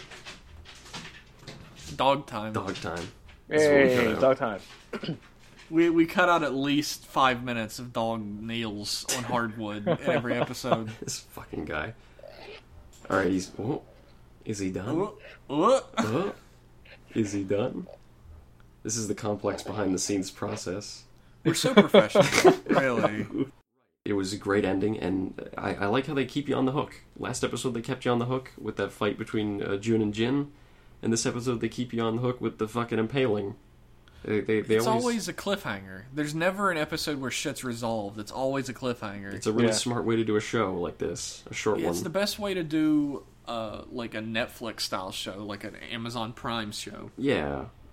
Dog time. Dog time. That's what we cut Hey, out. dog time. We cut out at least 5 minutes of dog nails on hardwood in every episode. This fucking guy. All right, he's. Oh, is he done? Oh, is he done? This is the complex behind the scenes process. We're so professional, really. It was a great ending, and I like how they keep you on the hook. Last episode they kept you on the hook with that fight between June and Jin, and this episode they keep you on the hook with the fucking impaling. They It's always a cliffhanger. There's never an episode where shit's resolved. It's always a cliffhanger. It's a really Yeah. smart way to do a show like this, a short It's one. the best way to do like a Netflix style show, like an Amazon Prime show. Yeah,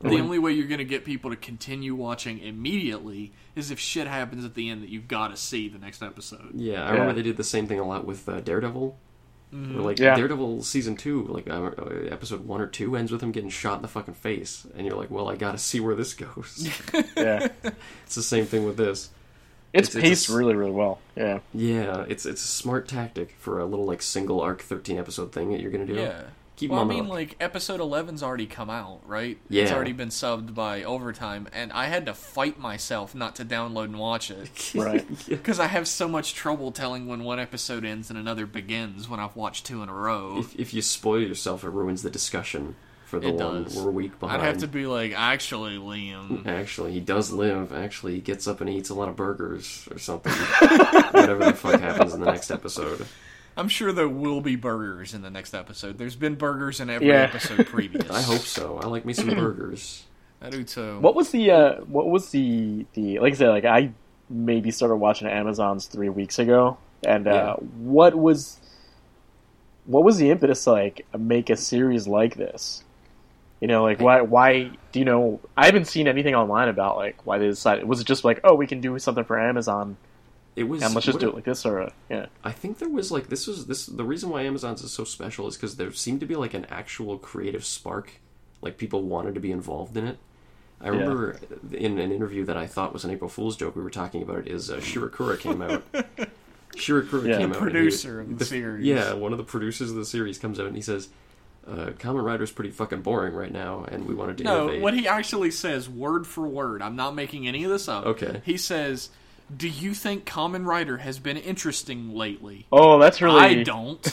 The only way you're going to get people to continue watching immediately is if shit happens at the end that you've got to see the next episode. Yeah, I remember they did the same thing a lot with Daredevil. Mm-hmm. Where, like, Daredevil season 2, like episode 1 or 2 ends with him getting shot in the fucking face, and you're like, well, I gotta see where this goes. Yeah, it's the same thing with this. It's paced really, really well. Yeah, yeah, it's a smart tactic for a little like single arc 13 episode thing that you're gonna do. Yeah. Keep well, I them on mean, the like, episode 11's already come out, right? Yeah. It's already been subbed by Overtime, and I had to fight myself not to download and watch it. right. Because I have so much trouble telling when one episode ends and another begins when I've watched 2 in a row. If you spoil yourself, it ruins the discussion for the one we're a week behind. I'd have to be like, actually, Liam. Actually, he does live. Actually, he gets up and eats a lot of burgers or something. Whatever the fuck happens in the next episode. I'm sure there will be burgers in the next episode. There's been burgers in every episode previous. I hope so. I like me some burgers. I do too. What was the like I said, like I maybe started watching Amazon's 3 weeks ago, and what was the impetus to like make a series like this? You know, like why do you know? I haven't seen anything online about like why they decided. Was it just like, oh, we can do something for Amazon? It was, and let's just do it like this, or I think there was like this. The reason why Amazon's is so special is because there seemed to be like an actual creative spark, like people wanted to be involved in it. I remember in an interview that I thought was an April Fool's joke, we were talking about it. Is Shirakura came out. Shirakura came out. The producer of the series. Yeah, one of the producers of the series comes out and he says, Kamen Rider's pretty fucking boring right now, and we wanted to innovate. No, what he actually says, word for word, I'm not making any of this up. Okay. He says, do you think Kamen Rider has been interesting lately? Oh, that's really... I don't.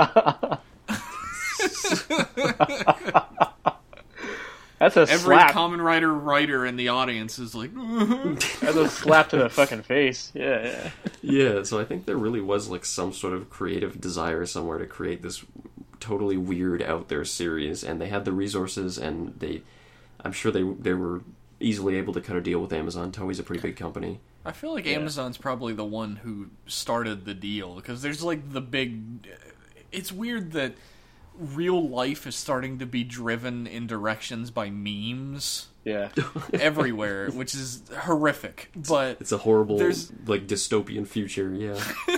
That's a Every slap. Kamen Rider writer in the audience is like... That's a slap to the fucking face. Yeah. Yeah, so I think there really was like some sort of creative desire somewhere to create this totally weird out there series, and they had the resources, and I'm sure they were easily able to cut a deal with Amazon. Toei's a pretty big company. I feel like Amazon's probably the one who started the deal, because there's like the big... It's weird that real life is starting to be driven in directions by memes. Yeah. Everywhere, which is horrific. But it's a horrible, like, dystopian future, yeah.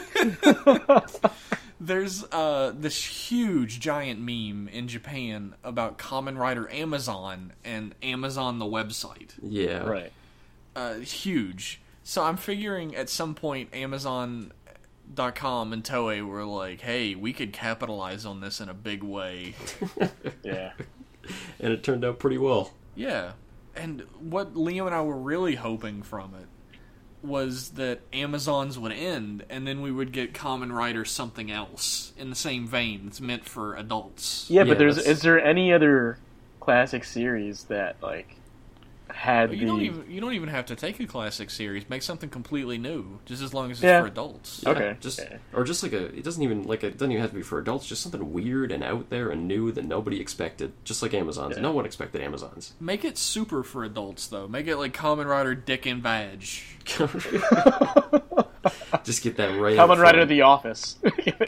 There's this huge, giant meme in Japan about Kamen Rider Amazon and Amazon the website. Yeah. Right. Huge. So I'm figuring at some point Amazon.com and Toei were like, hey, we could capitalize on this in a big way. Yeah. And it turned out pretty well. Yeah. And what Liam and I were really hoping from it was that Amazon's would end, and then we would get Kamen Rider something else in the same vein that's meant for adults. Yeah, but is there any other classic series that like had you don't even have to take a classic series. Make something completely new, just as long as it's for adults. Yeah, okay. Or just like it doesn't even have to be for adults. Just something weird and out there and new that nobody expected. Just like Amazon's. Yeah. No one expected Amazon's. Make it super for adults though. Make it like Kamen Rider Dick and Badge. Just get that right. Kamen Rider The Office.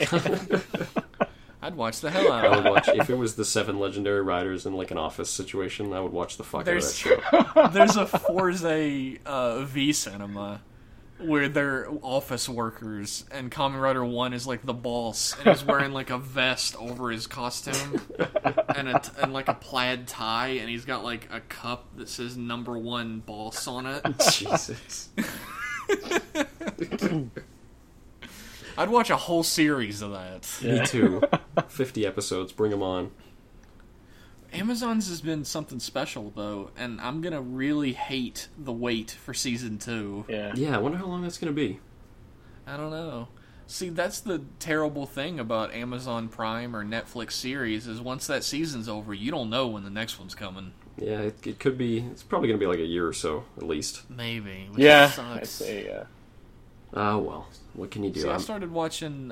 I'd watch the hell out of it. I would watch if it was the 7 legendary riders in like an office situation. I would watch the fuck out of that show. There's a Forza V Cinema where they're office workers, and Kamen Rider 1 is like the boss, and he's wearing like a vest over his costume and like a plaid tie, and he's got like a cup that says number 1 boss on it. Jesus. I'd watch a whole series of that. Me too. 50 episodes, bring them on. Amazon's has been something special, though, and I'm going to really hate the wait for Season 2. Yeah, I wonder how long that's going to be. I don't know. See, that's the terrible thing about Amazon Prime or Netflix series, is once that season's over, you don't know when the next one's coming. Yeah, it could be... It's probably going to be like a year or so, at least. Maybe. Which sucks. I'd say, Oh, well. What can you do? See, I started watching...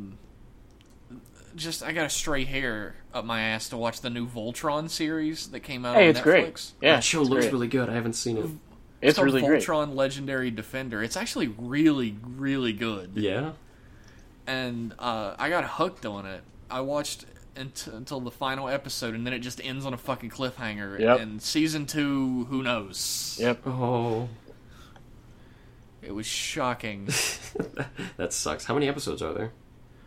I got a stray hair up my ass to watch the new Voltron series that came out on it's Netflix. Great. Yeah, that show looks really good. I haven't seen it. It's really great. Voltron Legendary Defender. It's actually really, really good. Yeah? And I got hooked on it. I watched until the final episode, and then it just ends on a fucking cliffhanger. Yep. And season 2, who knows? Yep. Oh, It was shocking. that sucks. How many episodes are there?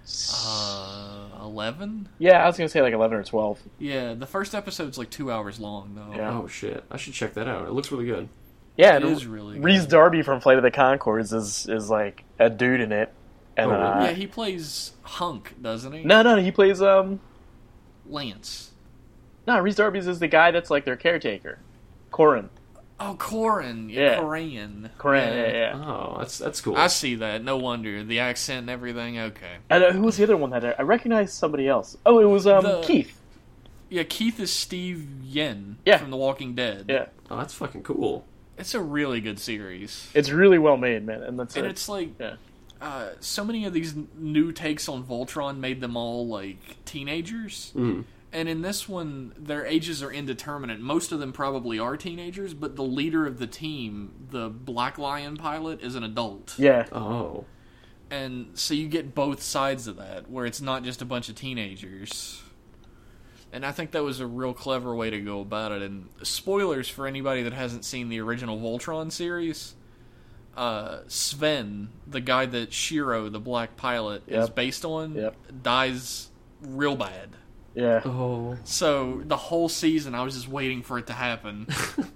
11? Yeah, I was gonna say like 11 or 12. Yeah, the first episode's like 2 hours long, though. Yeah. Oh shit! I should check that out. It looks really good. Yeah, It and is really good. Rhys Darby from Flight of the Conchords is like a dude in it. And Oh, really? Yeah, he plays Hunk, doesn't he? no, he plays Lance. no, Rhys Darby's is the guy that's like their caretaker, Corin. Oh, Corin. Yeah. Coran. Corin, yeah. Oh, that's cool. I see that. No wonder. The accent and everything, okay. And who was the other one that I recognized somebody else? Oh, it was Keith. Yeah, Keith is Steve Yen Yeah. from The Walking Dead. Yeah, Oh, that's fucking cool. It's a really good series. it's really well made, man. And that's And it. it's like, Yeah. so many of these new takes on Voltron made them all, like, teenagers. Mm. And in this one, their ages are indeterminate. Most of them probably are teenagers, but the leader of the team, the Black Lion pilot, is an adult. Yeah, Oh, And so you get both sides of that, where it's not just a bunch of teenagers. And I think that was a real clever way to go about it. And spoilers for anybody that hasn't seen the original Voltron series. Sven, the guy that Shiro, the black pilot, is Yep. based on, Yep. dies real bad. yeah. oh, So the whole season, I was just waiting for it to happen.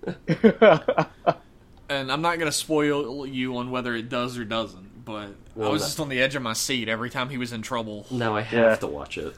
And I'm not going to spoil you on whether it does or doesn't, but Well, I was that- just on the edge of my seat every time he was in trouble. now I have Yeah. to watch it.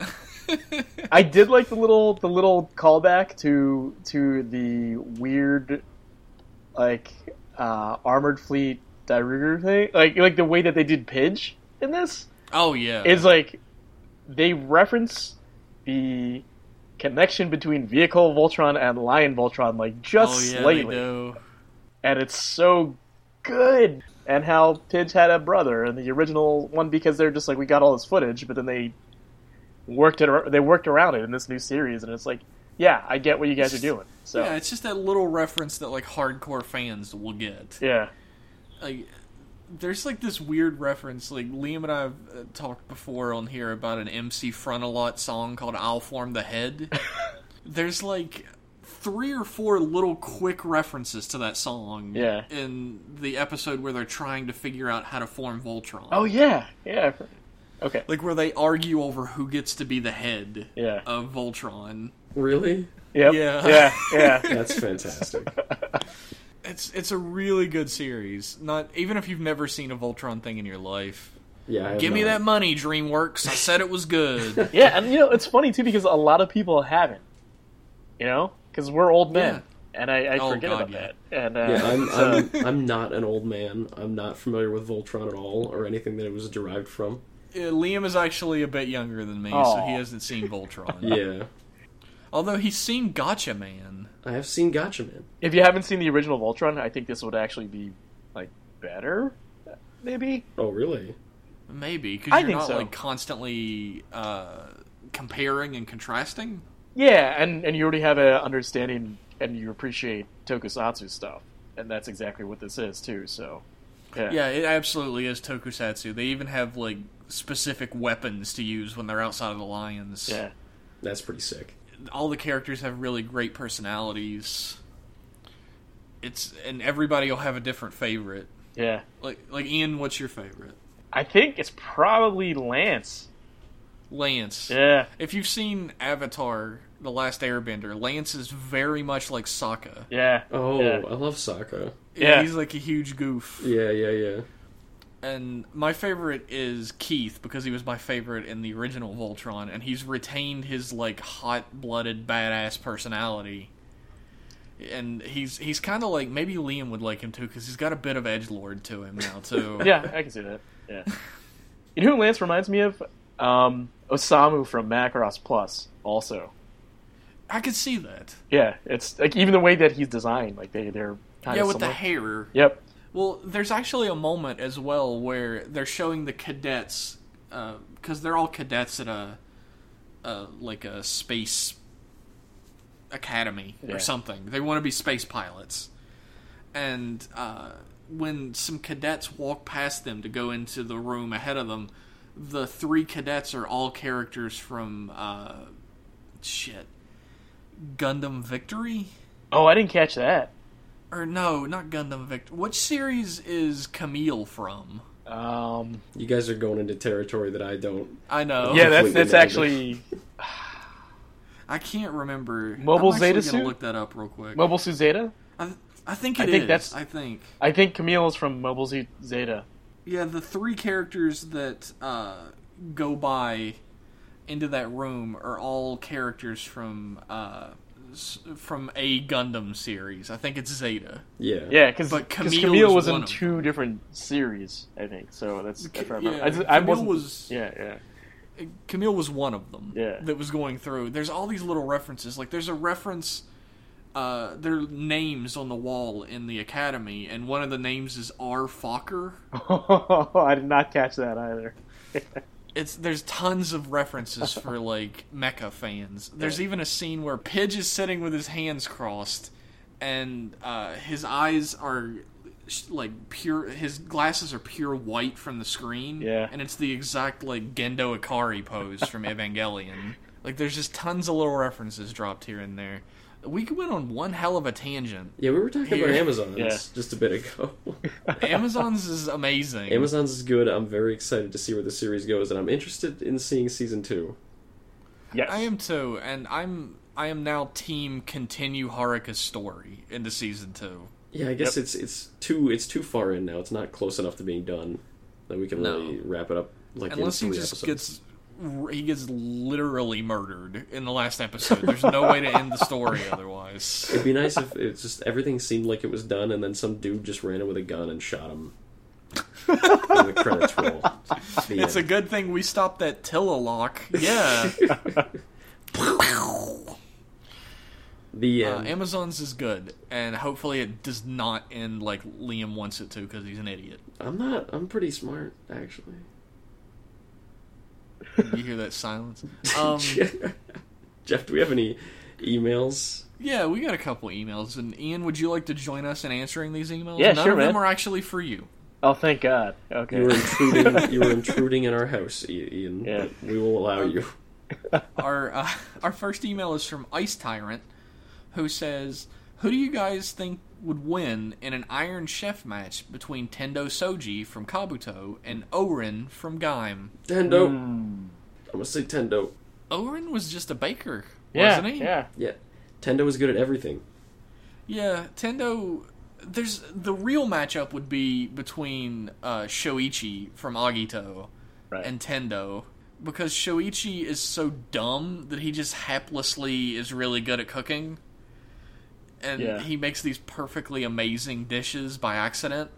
I did like the little callback to the weird like Armored Fleet Dairiger thing, like the way that they did Pidge in this Oh, yeah. is like they reference the connection between Vehicle Voltron and Lion Voltron like just oh, yeah, slightly, they do. and it's so good. And how Pidge had a brother in the original one because they're just like we got all this footage, but then they worked around it in this new series, and it's like, yeah, I get what you guys are doing. So Yeah, it's just that little reference that, like, hardcore fans will get. yeah. Like, there's, like, this weird reference. Like, Liam and I have talked before on here about an MC Frontalot song called I'll Form the Head. There's, like, 3 or 4 little quick references to that song Yeah. in the episode where they're trying to figure out how to form Voltron. Oh yeah, yeah. Okay. Like, where they argue over who gets to be the head Yeah. of Voltron. Really? Yep. Yeah. Yeah. That's fantastic. It's a really good series. Not even if you've never seen a Voltron thing in your life. Yeah. I have Give me not. that money, DreamWorks. I said it was good. Yeah, and it's funny too because a lot of people haven't. Because we're old men, and I Oh, forget God, about yeah. that. And Yeah, I'm not an old man. I'm not familiar with Voltron at all or anything that it was derived from. Liam is actually a bit younger than me, so Aw. he hasn't seen Voltron. Yeah. Although he's seen Gotcha Man. I have seen Gotcha Man. if you haven't seen the original Voltron, I think this would actually be like better, maybe. Oh, really? Maybe, I because you're think not so. like constantly comparing and contrasting. Yeah, and you already have an understanding and you appreciate Tokusatsu stuff, and that's exactly what this is too. So, Yeah, it absolutely is tokusatsu. They even have like specific weapons to use when they're outside of the lions. yeah. That's pretty sick. All the characters have really great personalities. And everybody will have a different favorite. Yeah. Like Ian, what's your favorite? I think it's probably Lance. Lance. Yeah. If you've seen Avatar: The Last Airbender, Lance is very much like Sokka. Yeah. Oh, Yeah. I love Sokka. Yeah. He's like a huge goof. Yeah. And my favorite is Keith because he was my favorite in the original Voltron, and he's retained his like hot-blooded badass personality. And he's kind of like, maybe Liam would like him too because he's got a bit of edgelord to him now too. Yeah, I can see that. Yeah. You know who Lance reminds me of? Osamu from Macross Plus, also. I could see that. Yeah, it's like even the way that he's designed, like they're kind Yeah, of with the similar. hair. Yep. Well, there's actually a moment as well where they're showing the cadets, because they're all cadets at a space academy Yeah. or something. They want to be space pilots. And when some cadets walk past them to go into the room ahead of them, the 3 cadets are all characters from Gundam Victory? Oh, I didn't catch that. Or no, not Gundam Victory. Which series is Camille from? You guys are going into territory that I don't. I know. Yeah, that's Completely actually I can't remember. Mobile I'm Zeta actually gonna Suit? look that up real quick. Mobile Suit Zeta. I think I it think is. that's- I think. I think Camille is from Mobile Suit Zeta. Yeah, the 3 characters that go by into that room are all characters from a Gundam series. I think it's Zeta. Yeah. Yeah, because But Camille Camille is was one in of 2 different series, I think. So that's if I remember. Yeah, I Camille wasn't. was Camille was one of them. Yeah. That was going through. There's all these little references. Like there's a reference. Their names on the wall in the academy, and one of the names is R. Fokker. I did not catch that either. There's tons of references for like mecha fans. There's even a scene where Pidge is sitting with his hands crossed, and his eyes are like pure. His glasses are pure white from the screen. Yeah. And it's the exact like Gendo Ikari pose from Evangelion. Like there's just tons of little references dropped here and there. We went on one hell of a tangent. Yeah, we were talking about Amazons Yeah. just a bit ago. Amazon's is amazing. Amazons is good. I'm very excited to see where the series goes, and I'm interested in seeing season 2. Yes. I am too, and I am now team continue Haruka's story into season 2. Yeah, I guess it's too far in now. It's not close enough to being done that we can really wrap it up like Unless in he 3 just episodes. gets literally murdered in the last episode. There's no way to end the story otherwise. It'd be nice if it's just everything seemed like it was done, and then some dude just ran in with a gun and shot him. And the credits roll. It's a good thing we stopped that Tilla lock. Yeah. The end. Amazon's is good, and hopefully it does not end like Liam wants it to because he's an idiot. I'm pretty smart, actually. You hear that silence? Jeff, do we have any emails? Yeah, we got a couple emails, and Ian, would you like to join us in answering these emails? Yeah, None sure, of them man. are actually for you. Oh, thank God. Okay. You were intruding in our house, Ian. Yeah. But we will allow you. Our first email is from Ice Tyrant, who says, "Who do you guys think would win in an Iron Chef match between Tendo Soji from Kabuto and Oren from Gaim?" Tendo. I'm gonna say Tendo. Oren was just a baker, Yeah, wasn't he? yeah. Yeah, Tendo is good at everything. Yeah, Tendo. There's the real matchup would be between Shoichi from Agito Right. and Tendo, because Shoichi is so dumb that he just haplessly is really good at cooking, and Yeah. he makes these perfectly amazing dishes by accident.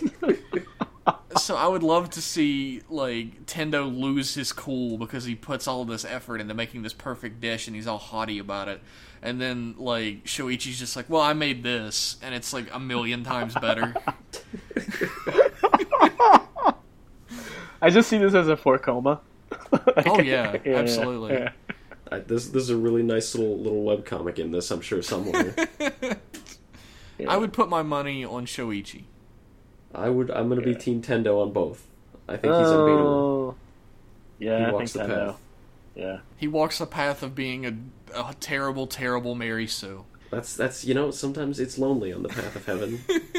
So I would love to see like Tendo lose his cool because he puts all this effort into making this perfect dish and he's all haughty about it. And then like Shoichi's just like, "Well, I made this," and it's like a million times better. I just see this as a four-coma. Oh yeah, absolutely. Yeah. This is a really nice little webcomic in this, I'm sure, somewhere. I would put my money on Shoichi. I'm gonna be Team Tendo on both. I think he's unbeatable. Oh. Yeah, He I walks think the Tendo. path. Yeah. He walks the path of being a terrible, terrible Mary Sue. That's sometimes it's lonely on the path of heaven.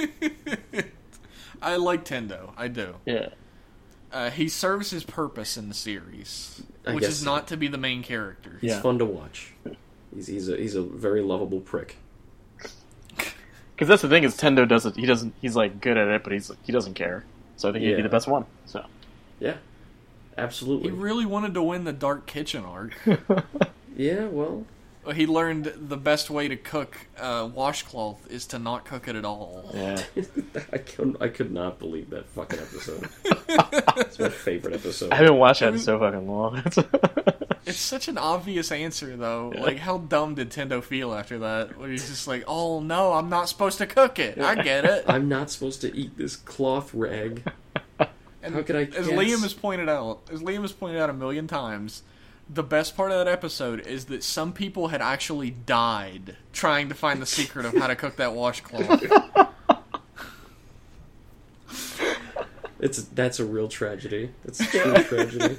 I like Tendo. I do. Yeah. He serves his purpose in the series, I which guess is so. not to be the main character. He's Yeah. fun to watch. He's a very lovable prick. Because that's the thing is Tendo doesn't. He doesn't. He's like good at it, but he doesn't care. So I think he'd be Yeah. the best one. So. Yeah, absolutely. He really wanted to win the Dark Kitchen arc. Yeah, well, He learned the best way to cook washcloth is to not cook it at all. Yeah. I could not believe that fucking episode. It's my favorite episode. I haven't watched that in so fucking long. It's such an obvious answer, though. Yeah. Like, how dumb did Tendo feel after that? When he's just like, "Oh no, I'm not supposed to cook it. I get it." I'm not supposed to eat this cloth rag. And How could I As guess? Liam has pointed out, a million times, the best part of that episode is that some people had actually died trying to find the secret of how to cook that washcloth. That's a real tragedy. It's a true tragedy.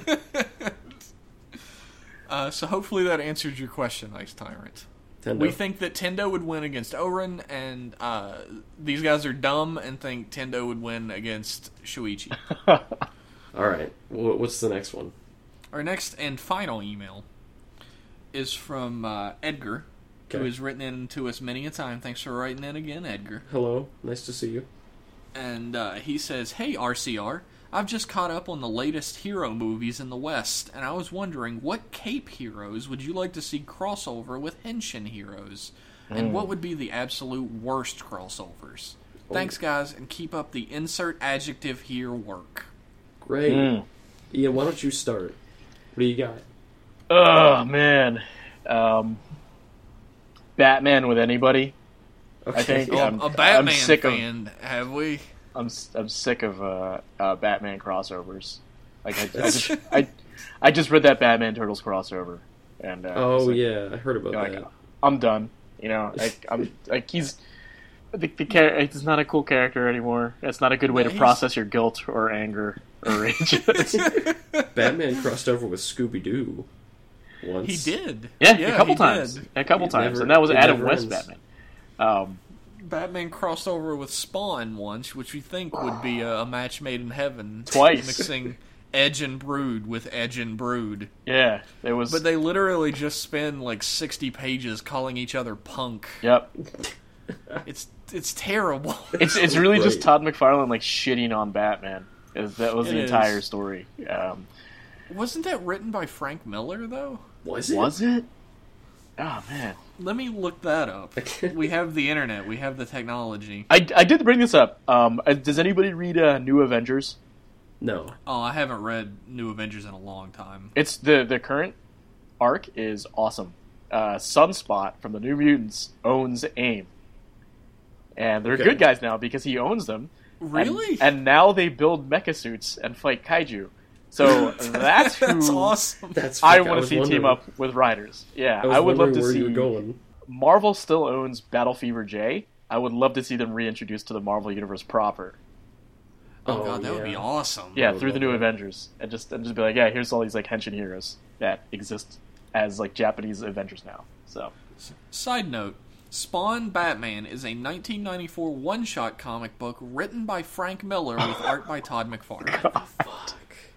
So hopefully that answered your question, Ice Tyrant. Tendo. We think that Tendo would win against Oren, and these guys are dumb and think Tendo would win against Shuichi. All right. What's the next one? Our next and final email is from Edgar, who has written in to us many a time. Thanks for writing in again, Edgar. Hello. Nice to see you. And he says, "Hey, RCR. I've just caught up on the latest hero movies in the West, and I was wondering what Cape heroes would you like to see crossover with Henshin heroes? And what would be the absolute worst crossovers? Thanks, guys, and keep up the insert adjective here work." Great. Ian, why don't you start? What do you got? Oh, man. Batman with anybody. Okay. I think A Batman sick fan, have we? I'm sick of Batman crossovers. Like I just read that Batman Turtles crossover, and yeah, I heard about that. I'm done. You know, I'm like he's the character. It's not a cool character anymore. It's not a good way to process your guilt or anger or rage. Batman crossed over with Scooby-Doo once. He did. Yeah, a couple times. And that was Adam West ends. Batman. Batman crossed over with Spawn once, which we think would be a match made in heaven. Twice. Mixing Edge and Brood with Edge and Brood. Yeah, it was. But they literally just spend like 60 pages calling each other punk. Yep. It's terrible. It's really just Right. Todd McFarlane like shitting on Batman. That was the It entire is. story. Wasn't that written by Frank Miller, though? Was it? Was it? Oh man, Let me look that up. We have the internet. We have the technology. I did bring this up. Does anybody read New Avengers? No. Oh, I haven't read New Avengers in a long time. It's the current arc is awesome. Sunspot from the New Mutants owns AIM, and they're Okay. good guys now because he owns them. Really? And now they build mecha suits and fight kaiju. So that's who That's awesome. That's I fuck, want to was see wondering- team up with Riders. Yeah, I was I would love wondering to where see. you were going. Marvel still owns Battle Fever J. I would love to see them reintroduced to the Marvel universe proper. Oh god, that would be yeah. awesome. Yeah, would through the love New that. Avengers, and just be like, yeah, here's all these like Henshin heroes that exist as like Japanese Avengers now. So Side note, Spawn Batman is a 1994 one-shot comic book written by Frank Miller with art by Todd McFarlane. Fuck.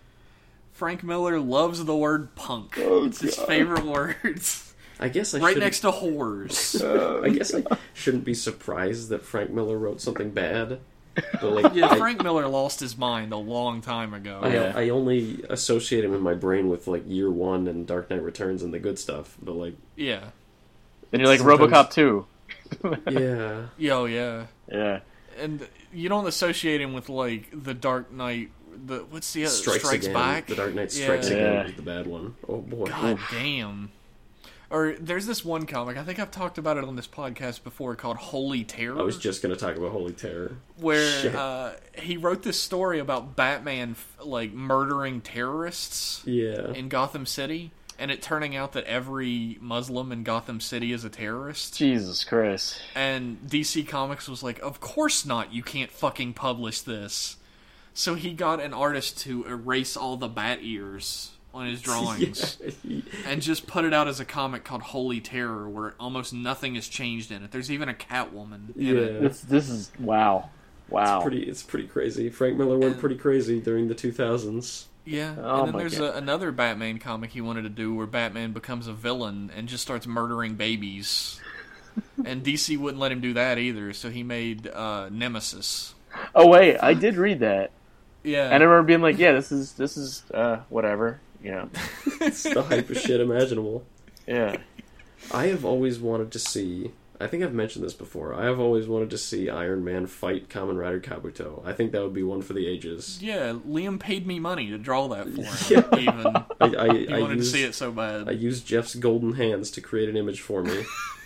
Frank Miller loves the word punk. It's his favorite words. I guess I Right shouldn't- next to whores. I guess I shouldn't be surprised that Frank Miller wrote something bad. But like, Yeah, Frank Miller lost his mind a long time ago. I only associate him in my brain with like Year One and Dark Knight Returns and the good stuff. But like, Yeah. then you're like Sometimes- RoboCop 2. yeah, Yo, yeah. Yeah, And you don't associate him with, like, the Dark Knight... What's the other? Strikes Again. Back? The Dark Knight Strikes Yeah. Again Yeah. was the bad one. Oh boy. God damn. Or there's this one comic, I think I've talked about it on this podcast before, called Holy Terror. I was just gonna talk about Holy Terror. Shit. where he wrote this story about Batman like murdering terrorists Yeah. in Gotham City, and it turning out that every Muslim in Gotham City is a terrorist. Jesus Christ. And DC Comics was like, "Of course not! You can't fucking publish this." So he got an artist to erase all the bat ears on his drawings Yeah. and just put it out as a comic called Holy Terror, where almost nothing has changed in it. There's even a Catwoman in it. Yeah. This is wow. It's pretty crazy. Frank Miller went pretty crazy during the 2000s. Yeah, Oh and then my there's God. another Batman comic he wanted to do where Batman becomes a villain and just starts murdering babies. And DC wouldn't let him do that either, so he made Nemesis. Oh wait, I did read that, Yeah, and I remember being like, yeah, this is whatever. You know, It's the hypest shit imaginable. yeah. I have always wanted to see. I think I've mentioned this before. I have always wanted to see Iron Man fight Kamen Rider Kabuto. I think that would be one for the ages. yeah. Liam paid me money to draw that for him. Even he wanted to see it so bad. I used Jeff's golden hands to create an image for me.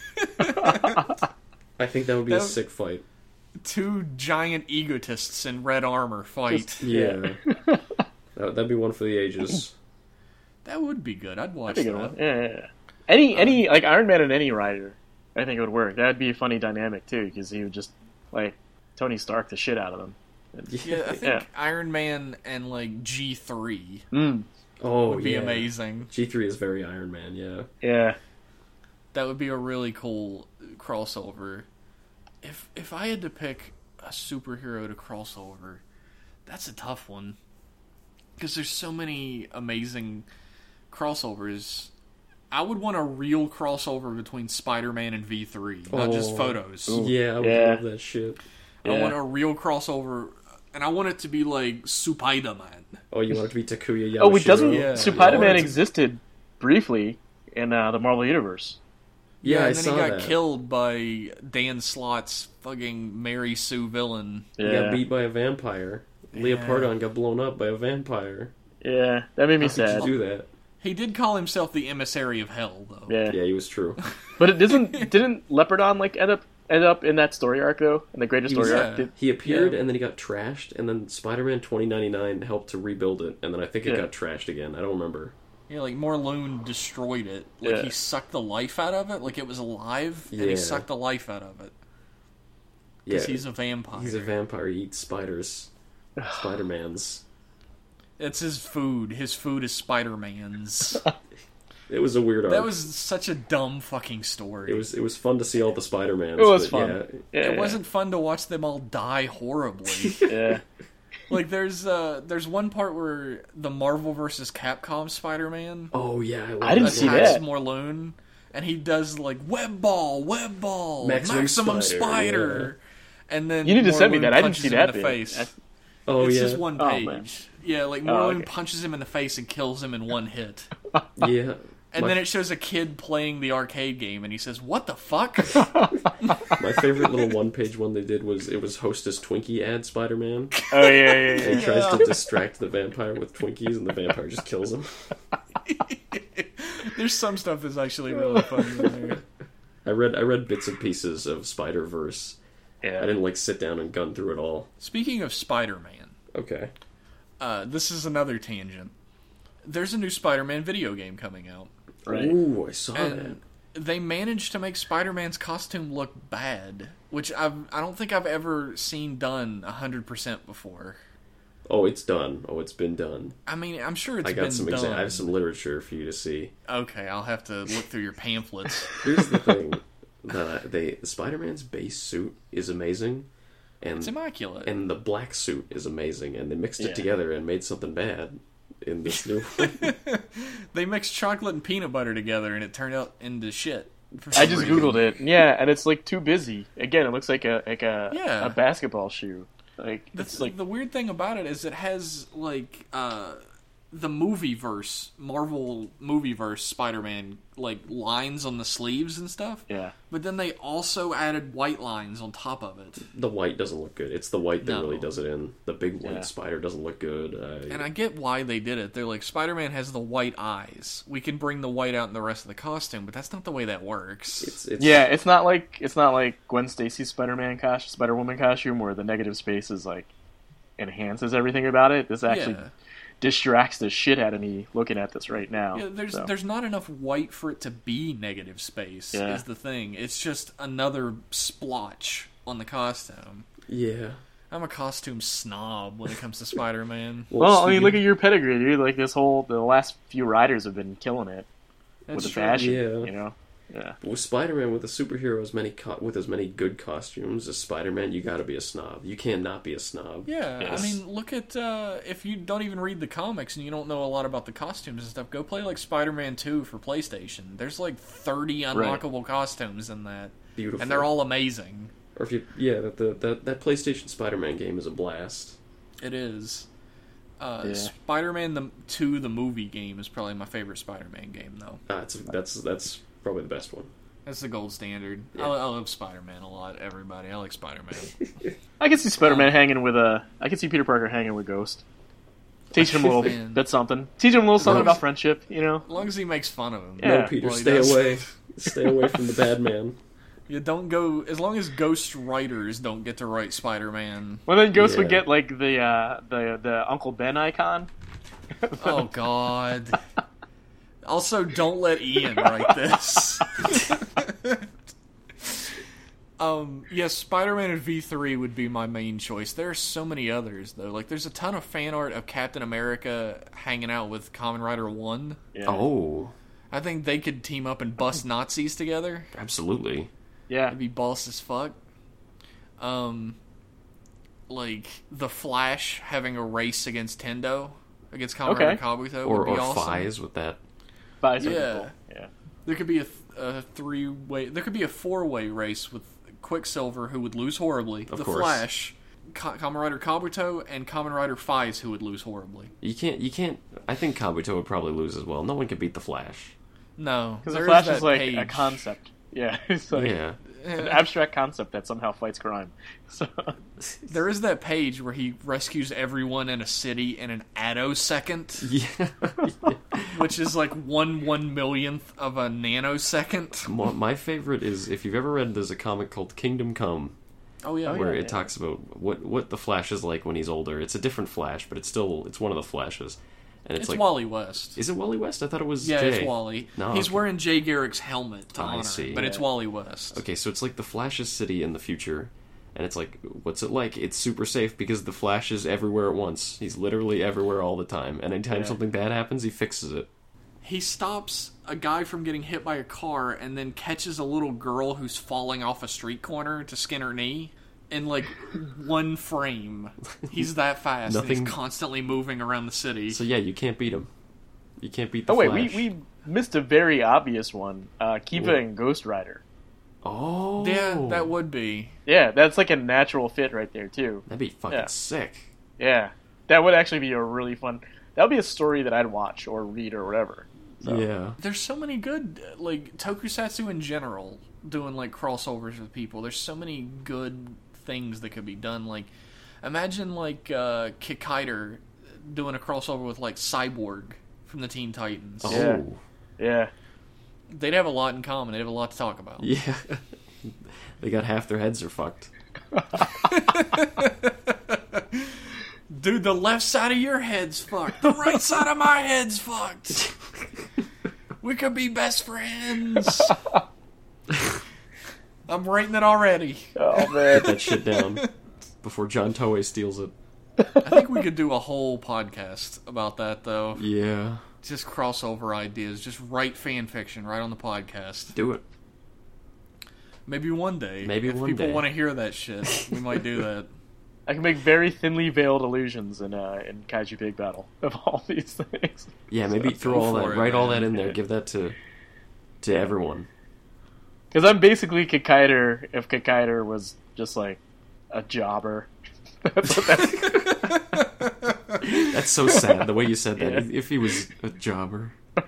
I think that would be a That- sick fight. Two giant egotists in red armor fight. Yeah. That'd be one for the ages. That would be good. I'd watch That's a good that. one. Yeah. Any like Iron Man and any Rider, I think it would work. That'd be a funny dynamic too, because he would just like Tony Stark the shit out of them. Yeah, I think Yeah. Iron Man and like G3 Oh, would be yeah. amazing. G3 is very Iron Man, yeah. Yeah. That would be a really cool crossover. If I had to pick a superhero to cross over, that's a tough one. Because there's so many amazing crossovers. I would want a real crossover between Spider-Man and V3, not just photos. Yeah, I would Yeah. love that shit. I want a real crossover, and I want it to be like Spider-Man. Oh, you want it to be Takuya Yamashiro? Oh, doesn't Yeah. Spider-Man Yeah. existed briefly in the Marvel Universe? Yeah, I and then saw he got that. killed by Dan Slott's fucking Mary Sue villain. He got beat by a vampire. Leopardon got blown up by a vampire. Yeah, that made me How could sad. you do that? He did call himself the emissary of hell, though. Yeah. Yeah, he was true. But it didn't Leopardon like end up in that story arc though? In the greater story was- arc? He appeared Yeah. and then he got trashed, and then Spider-Man 2099 helped to rebuild it, and then I think it Yeah. got trashed again. I don't remember. Yeah, like Morlun destroyed it. Like Yeah. he sucked the life out of it, like it was alive, and he Yeah. sucked the life out of it. Yeah, Because he's a vampire. he's a vampire. He eats spiders. Spider-Mans. It's his food. His food is Spider-Man's. It was a weird arc. That was such a dumb fucking story. It was fun to see all the Spider-Mans. It was but fun. Yeah, Yeah. It wasn't fun to watch them all die horribly. Yeah. Like there's one part where the Marvel vs. Capcom Spider-Man Oh yeah, love I didn't that see one. attacks that. Morlun, and he does like web ball, Maximum maximum Spider, spider, and then You need to send me Morlun that. I didn't punches see him that in the bit. face. Oh It's yeah, just one Oh, page. man. Yeah, like Morlun okay. punches him in the face and kills him in one hit. yeah. And My- then it shows a kid playing the arcade game, and he says, "What the fuck?" My favorite little one-page one they did was Hostess Twinkie ad Spider-Man. Oh yeah, And yeah. he tries to distract the vampire with Twinkies, and the vampire just kills him. There's some stuff that's actually really funny in there. I read bits and pieces of Spider-Verse. Yeah. I didn't like sit down and gun through it all. Speaking of Spider-Man, Okay. this is another tangent. There's a new Spider-Man video game coming out, Right. Ooh, I saw and they managed to make Spider-Man's costume look bad, which I don't think I've ever seen done 100% before. that. Oh, it's done. Oh, it's been done. I mean, I'm sure it's I been got some done. I have some literature for you to see. Okay, I'll have to look through your pamphlets. Here's the thing: the Spider-Man's base suit is amazing, It's and immaculate. the black suit is amazing, and they mixed Yeah. it together and made something bad in this new one. They mixed chocolate and peanut butter together, and it turned out into shit. for I some just reason. googled it. Yeah, and it's like too busy. Again, it looks like a Yeah. a basketball shoe. Like it's like The weird thing about it is it has like the movieverse, Marvel movieverse Spider-Man like lines on the sleeves and stuff. yeah. But then they also added white lines on top of it. The white doesn't look good. It's the white that No. really does it in. The big white Yeah. spider doesn't look good. And I get why they did it. They're like, Spider-Man has the white eyes. We can bring the white out in the rest of the costume, but that's not the way that works. it's Yeah, it's not like Gwen Stacy's Spider-Woman costume where the negative space is like enhances everything about it. This actually Yeah. distracts the shit out of me looking at this right now. Yeah, So, there's not enough white for it to be negative space. Yeah. Is the thing. It's just another splotch on the costume. yeah. I'm a costume snob when it comes to Spider-Man. well, I mean, speaking- look at your pedigree, dude. Like the last few riders have been killing it That's with the true. fashion. Yeah. You know. Yeah. With Spider-Man, with a superhero with as many good costumes as Spider-Man, you got to be a snob. You can't not be a snob. Yeah, Yes. I mean, look at if you don't even read the comics and you don't know a lot about the costumes and stuff, go play like Spider-Man 2 for PlayStation. There's like 30 unlockable costumes in that, Beautiful. and they're all amazing. Or if you, that PlayStation Spider-Man game is a blast. It is. Yeah. Spider-Man 2, the movie game, is probably my favorite Spider-Man game, though. That's probably the best one. That's the gold standard. Yeah. I love Spider-Man a lot. Everybody, I like Spider-Man. I can see Spider-Man hanging with I can see Peter Parker hanging with Ghost. Teaching him a little Man. bit something. Teaching him a little something Long as- about friendship. You know. As long as he makes fun of him. Yeah. No, Peter, Well, he stay does. away. Stay away from the bad man. You don't go as long as ghost writers don't get to write Spider-Man. Well, then Ghost would Yeah. get like the Uncle Ben icon. Oh God. Also, don't let Ian write this. Yes, Spider-Man and V3 would be my main choice. There are so many others, though. Like, there's a ton of fan art of Captain America hanging out with Kamen Rider 1. Yeah. Oh, I think they could team up and bust Nazis together. absolutely. Yeah. It'd be boss as fuck. Like, the Flash having a race against Tendo, against Kamen Rider Kabuto Or would be awesome. Fies with that. Buys are Yeah. cool. Yeah. There could be a three-way... There could be a four-way race with Quicksilver, who would lose horribly. Of the course. Flash, Kamen Rider Kabuto, and Kamen Rider Fies, who would lose horribly. You can't. I think Kabuto would probably lose as well. No one can beat the Flash. No. Because the there Flash that is like a page. concept. Yeah. It's like Yeah. an abstract concept that somehow fights crime. So There is that page where he rescues everyone in a city in an attosecond, Yeah. which is like 1/1,000,000th of a nanosecond. My favorite is, if you've ever read, there's a comic called Kingdom Come, Oh yeah. where yeah, it talks about what the Flash is like when he's older. It's a different Flash, but it's one of the Flashes. And It's like, Wally West. is it Wally West? I thought it was Yeah, Jay. it's Wally. No, He's okay. wearing Jay Garrick's helmet to I honor see. him, but it's Yeah. Wally West. Okay, so it's like the Flash's city in the future, and it's like, what's it like? It's super safe because the Flash is everywhere at once. He's literally everywhere all the time. And anytime something bad happens, he fixes it. He stops a guy from getting hit by a car and then catches a little girl who's falling off a street corner to skin her knee in like one frame. He's that fast. And Nothing- he's constantly moving around the city. So yeah, you can't beat him. You can't beat the Oh wait, Flash. we missed a very obvious one. Kiva What? and Ghost Rider. Oh, Yeah, that would be. Yeah, that's like a natural fit right there too. that'd be fucking Yeah. sick. Yeah, that would actually be a really fun. That would be a story that I'd watch or read or whatever. So. Yeah, There's so many good, like, tokusatsu in general, doing, like, crossovers with people. There's so many good things that could be done. Like, imagine, like, Kikaider doing a crossover with, like, Cyborg from the Teen Titans. Oh, Yeah. Yeah. They'd have a lot in common. They'd have a lot to talk about. yeah. They got half their heads are fucked. Dude, the left side of your head's fucked. The right side of my head's fucked. We could be best friends. I'm rating it already. Oh man. Get that shit down before John Toei steals it. I think we could do a whole podcast about that, though. Yeah, Just crossover ideas. Just write fan fiction right on the podcast. do it. Maybe one day. Maybe if one people day. want to hear that shit, we might do that. I can make very thinly veiled allusions in Kaiju Big Battle of all these things. Yeah, maybe So, throw go all for that, it, write all man. that in there. Yeah. Give that to everyone. Because I'm basically Kikaider if Kikaider was just like a jobber. That's what that's. That's so sad the way you said that. Yeah. If he was a jobber.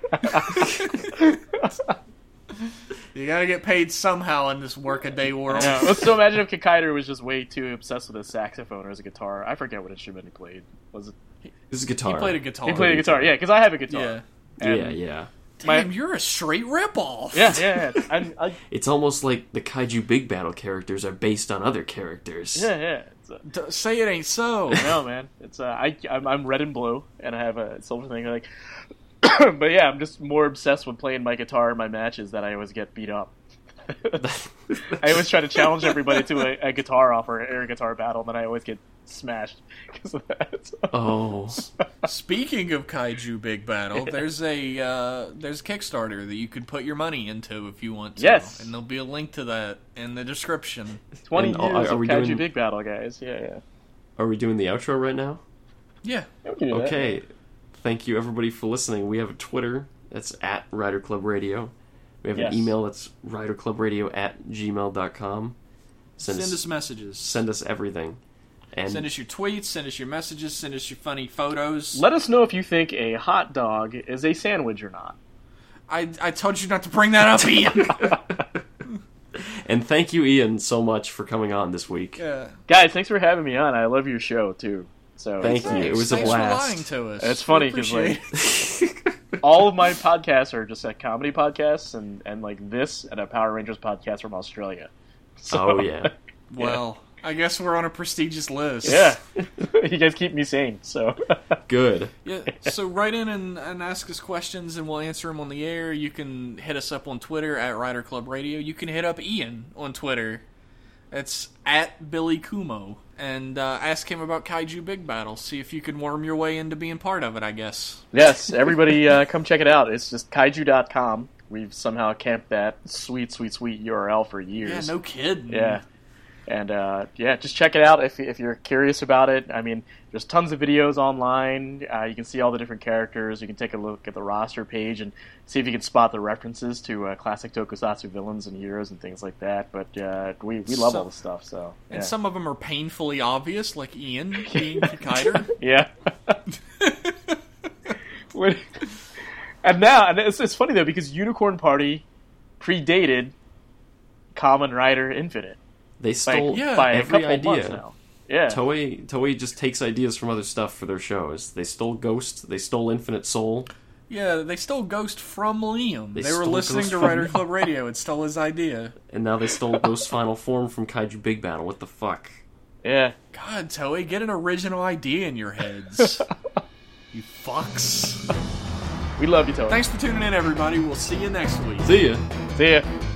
You gotta get paid somehow in this workaday world. Yeah, let's still imagine if Kikaider was just way too obsessed with a saxophone or his guitar. I forget what instrument he played. Was it? This is guitar. He played a guitar. He played a guitar. Yeah, because I have a guitar. Yeah. And- Yeah. Damn, you're a straight ripoff. Yeah. It's almost like the Kaiju Big Battle characters are based on other characters. Yeah. Say it ain't so. No, man. It's I'm red and blue, and I have a silver thing. Like, but yeah, I'm just more obsessed with playing my guitar in my matches that I always get beat up. I always try to challenge everybody to a guitar off or air guitar battle, and then I always get smashed because of that. Oh. Speaking of Kaiju Big Battle, there's a Kickstarter that you could put your money into if you want to. Yes. And there'll be a link to that in the description. 20 And years are of we Kaiju doing- Big Battle, guys. Yeah. Are we doing the outro right now? Yeah. We can do that. Okay. Thank you everybody for listening. We have a Twitter that's at Rider Club Radio. We have Yes. an email that's riderclubradio@gmail.com. Send us messages. Send us everything. And Send us your tweets, send us your messages, send us your funny photos. Let us know if you think a hot dog is a sandwich or not. I told you not to bring that up, Ian. and thank you, Ian, so much for coming on this week. Yeah. Guys, thanks for having me on. I love your show too. So Thank you. It was a Thanks blast. for lying to us. It's funny We 'cause, appreciate it. all of my podcasts are just like comedy podcasts, and like this and a Power Rangers podcast from Australia. So, Oh, yeah. Well, I guess we're on a prestigious list. yeah. You guys keep me sane. So Good. Yeah, so write in and ask us questions, and we'll answer them on the air. You can hit us up on Twitter at Rider Club Radio. You can hit up Ian on Twitter It's at Billy Kumo. And ask him about Kaiju Big Battle. See if you can worm your way into being part of it, I guess. Yes, everybody come check it out. It's just kaiju.com. We've somehow camped that sweet URL for years. Yeah, no kidding. Yeah. And, just check it out if you're curious about it. I mean, there's tons of videos online. You can see all the different characters. You can take a look at the roster page and see if you can spot the references to classic tokusatsu villains and heroes and things like that. But we love all the stuff. So And some of them are painfully obvious, like Ian being Kaider. Yeah. And it's funny, though, because Unicorn Party predated Kamen Rider Infinite. They stole by every a couple months idea. now. Yeah. Toei just takes ideas from other stuff for their shows. They stole Ghost. They stole Infinite Soul. Yeah, they stole Ghost from Liam. They were stole listening Ghost to from Rider Liam. Club Radio and stole his idea. And now they stole Ghost's final form from Kaiju Big Battle. What the fuck? Yeah. God, Toei, get an original idea in your heads. You fucks. We love you, Toei. Thanks for tuning in, everybody. We'll see you next week. See ya. See ya.